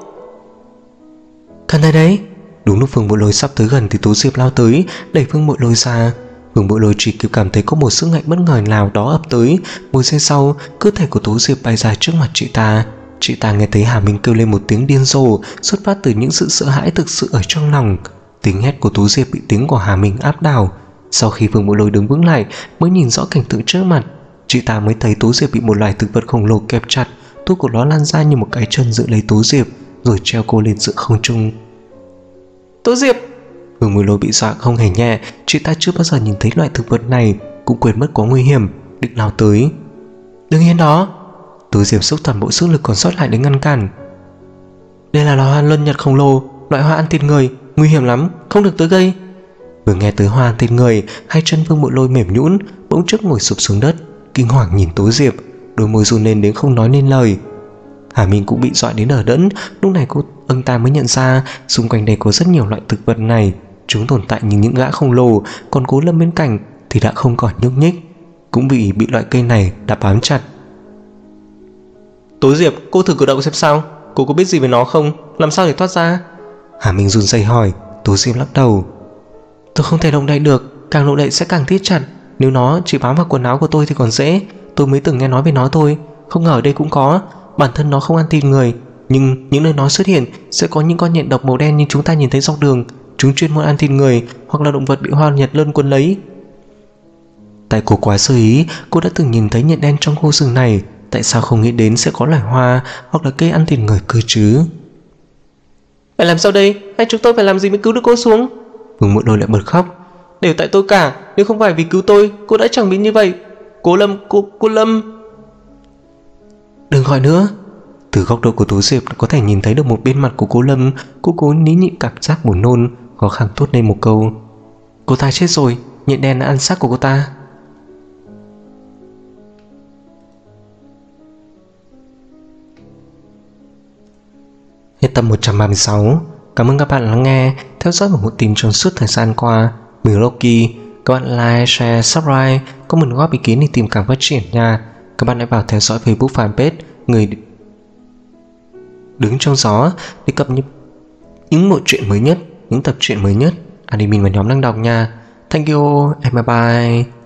Cẩn thận đấy. Đúng lúc Vương Bộ Lôi sắp tới gần thì Tố Diệp lao tới, đẩy Vương Bộ Lôi ra. Vương Bộ Lôi chỉ kịp cảm thấy có một sức mạnh bất ngờ nào đó ập tới. Một giây sau, cơ thể của Tố Diệp bay ra trước mặt chị ta. Chị ta nghe thấy Hà Minh kêu lên một tiếng điên rồ, xuất phát từ những sự sợ hãi thực sự ở trong lòng. Tiếng hét của Tố Diệp bị tiếng của Hà Minh áp đảo. Sau khi Vương Bộ Lôi đứng vững lại, mới nhìn rõ cảnh tượng trước mặt, chị ta mới thấy Tố Diệp bị một loài thực vật khổng lồ kẹp chặt, thuốc của nó lan ra như một cái chân giữ lấy Tố Diệp, rồi treo cô lên giữa không trung. Tố Diệp! Vương Bộ Lôi bị dọa không hề nhẹ, chị ta chưa bao giờ nhìn thấy loại thực vật này, cũng quên mất có nguy hiểm, định lao tới. Đừng yên đó! Tố Diệp xúc toàn bộ sức lực còn sót lại để ngăn cản. Đây là loài hoa lân nhật khổng lồ, loại hoa ăn thịt người, nguy hiểm lắm, không được tới gây. Vừa nghe tới hoa ăn thịt người, hai chân Vương Bộ Lôi mềm nhũn, bỗng chốc ngồi sụp xuống đất, kinh hoàng nhìn Tố Diệp, đôi môi run lên đến không nói nên lời. Hà Minh cũng bị dọa đến đờ đẫn. Lúc này ông ta mới nhận ra xung quanh đây có rất nhiều loại thực vật này, chúng tồn tại như những gã khổng lồ, còn Cố Lâm bên cạnh thì đã không còn nhúc nhích, cũng bị loại cây này đạp bám chặt. Tố Diệp, cô thử cử động xem sao, cô có biết gì về nó không, làm sao để thoát ra? Hà Minh run rẩy hỏi. Tố Diệp lắc đầu. Tôi không thể động đậy được, càng động đậy sẽ càng thít chặt. Nếu nó chỉ bám vào quần áo của tôi thì còn dễ, tôi mới từng nghe nói về nó thôi, không ngờ ở đây cũng có. Bản thân nó không ăn thịt người, nhưng những nơi nó xuất hiện sẽ có những con nhện độc màu đen như chúng ta nhìn thấy dọc đường. Chúng chuyên môn ăn thịt người hoặc là động vật bị hoa nhật lân quấn lấy. Tại cô quá sơ ý, cô đã từng nhìn thấy nhện đen trong khu rừng này, tại sao không nghĩ đến sẽ có loài hoa hoặc là cây ăn thịt người cơ chứ? Phải làm sao đây? Hay chúng tôi phải làm gì mới cứu được cô xuống? Vương Bộ Lôi lại bật khóc. Đều tại tôi cả, nếu không phải vì cứu tôi, cô đã chẳng bị như vậy. Cố Lâm, cô Lâm. Đừng gọi nữa. Từ góc độ của Tố Diệp có thể nhìn thấy được một bên mặt của Cố Lâm. Cô cố nín nhịn cảm giác buồn nôn, khó khăn thốt lên một câu. Cô ta chết rồi, nhện đen đã ăn xác của cô ta. Hết tập 136. Cảm ơn các bạn lắng nghe, theo dõi và một tìm trong suốt thời gian qua. Mình là Loki. Các bạn like, share, subscribe, comment góp ý kiến để tìm cảm phát triển nha. Các bạn hãy vào theo dõi Facebook fanpage Người Đứng Trong Gió để cập nhật những bộ truyện mới nhất, những tập truyện mới nhất, admin và nhóm đang đọc nha. Thank you and bye bye.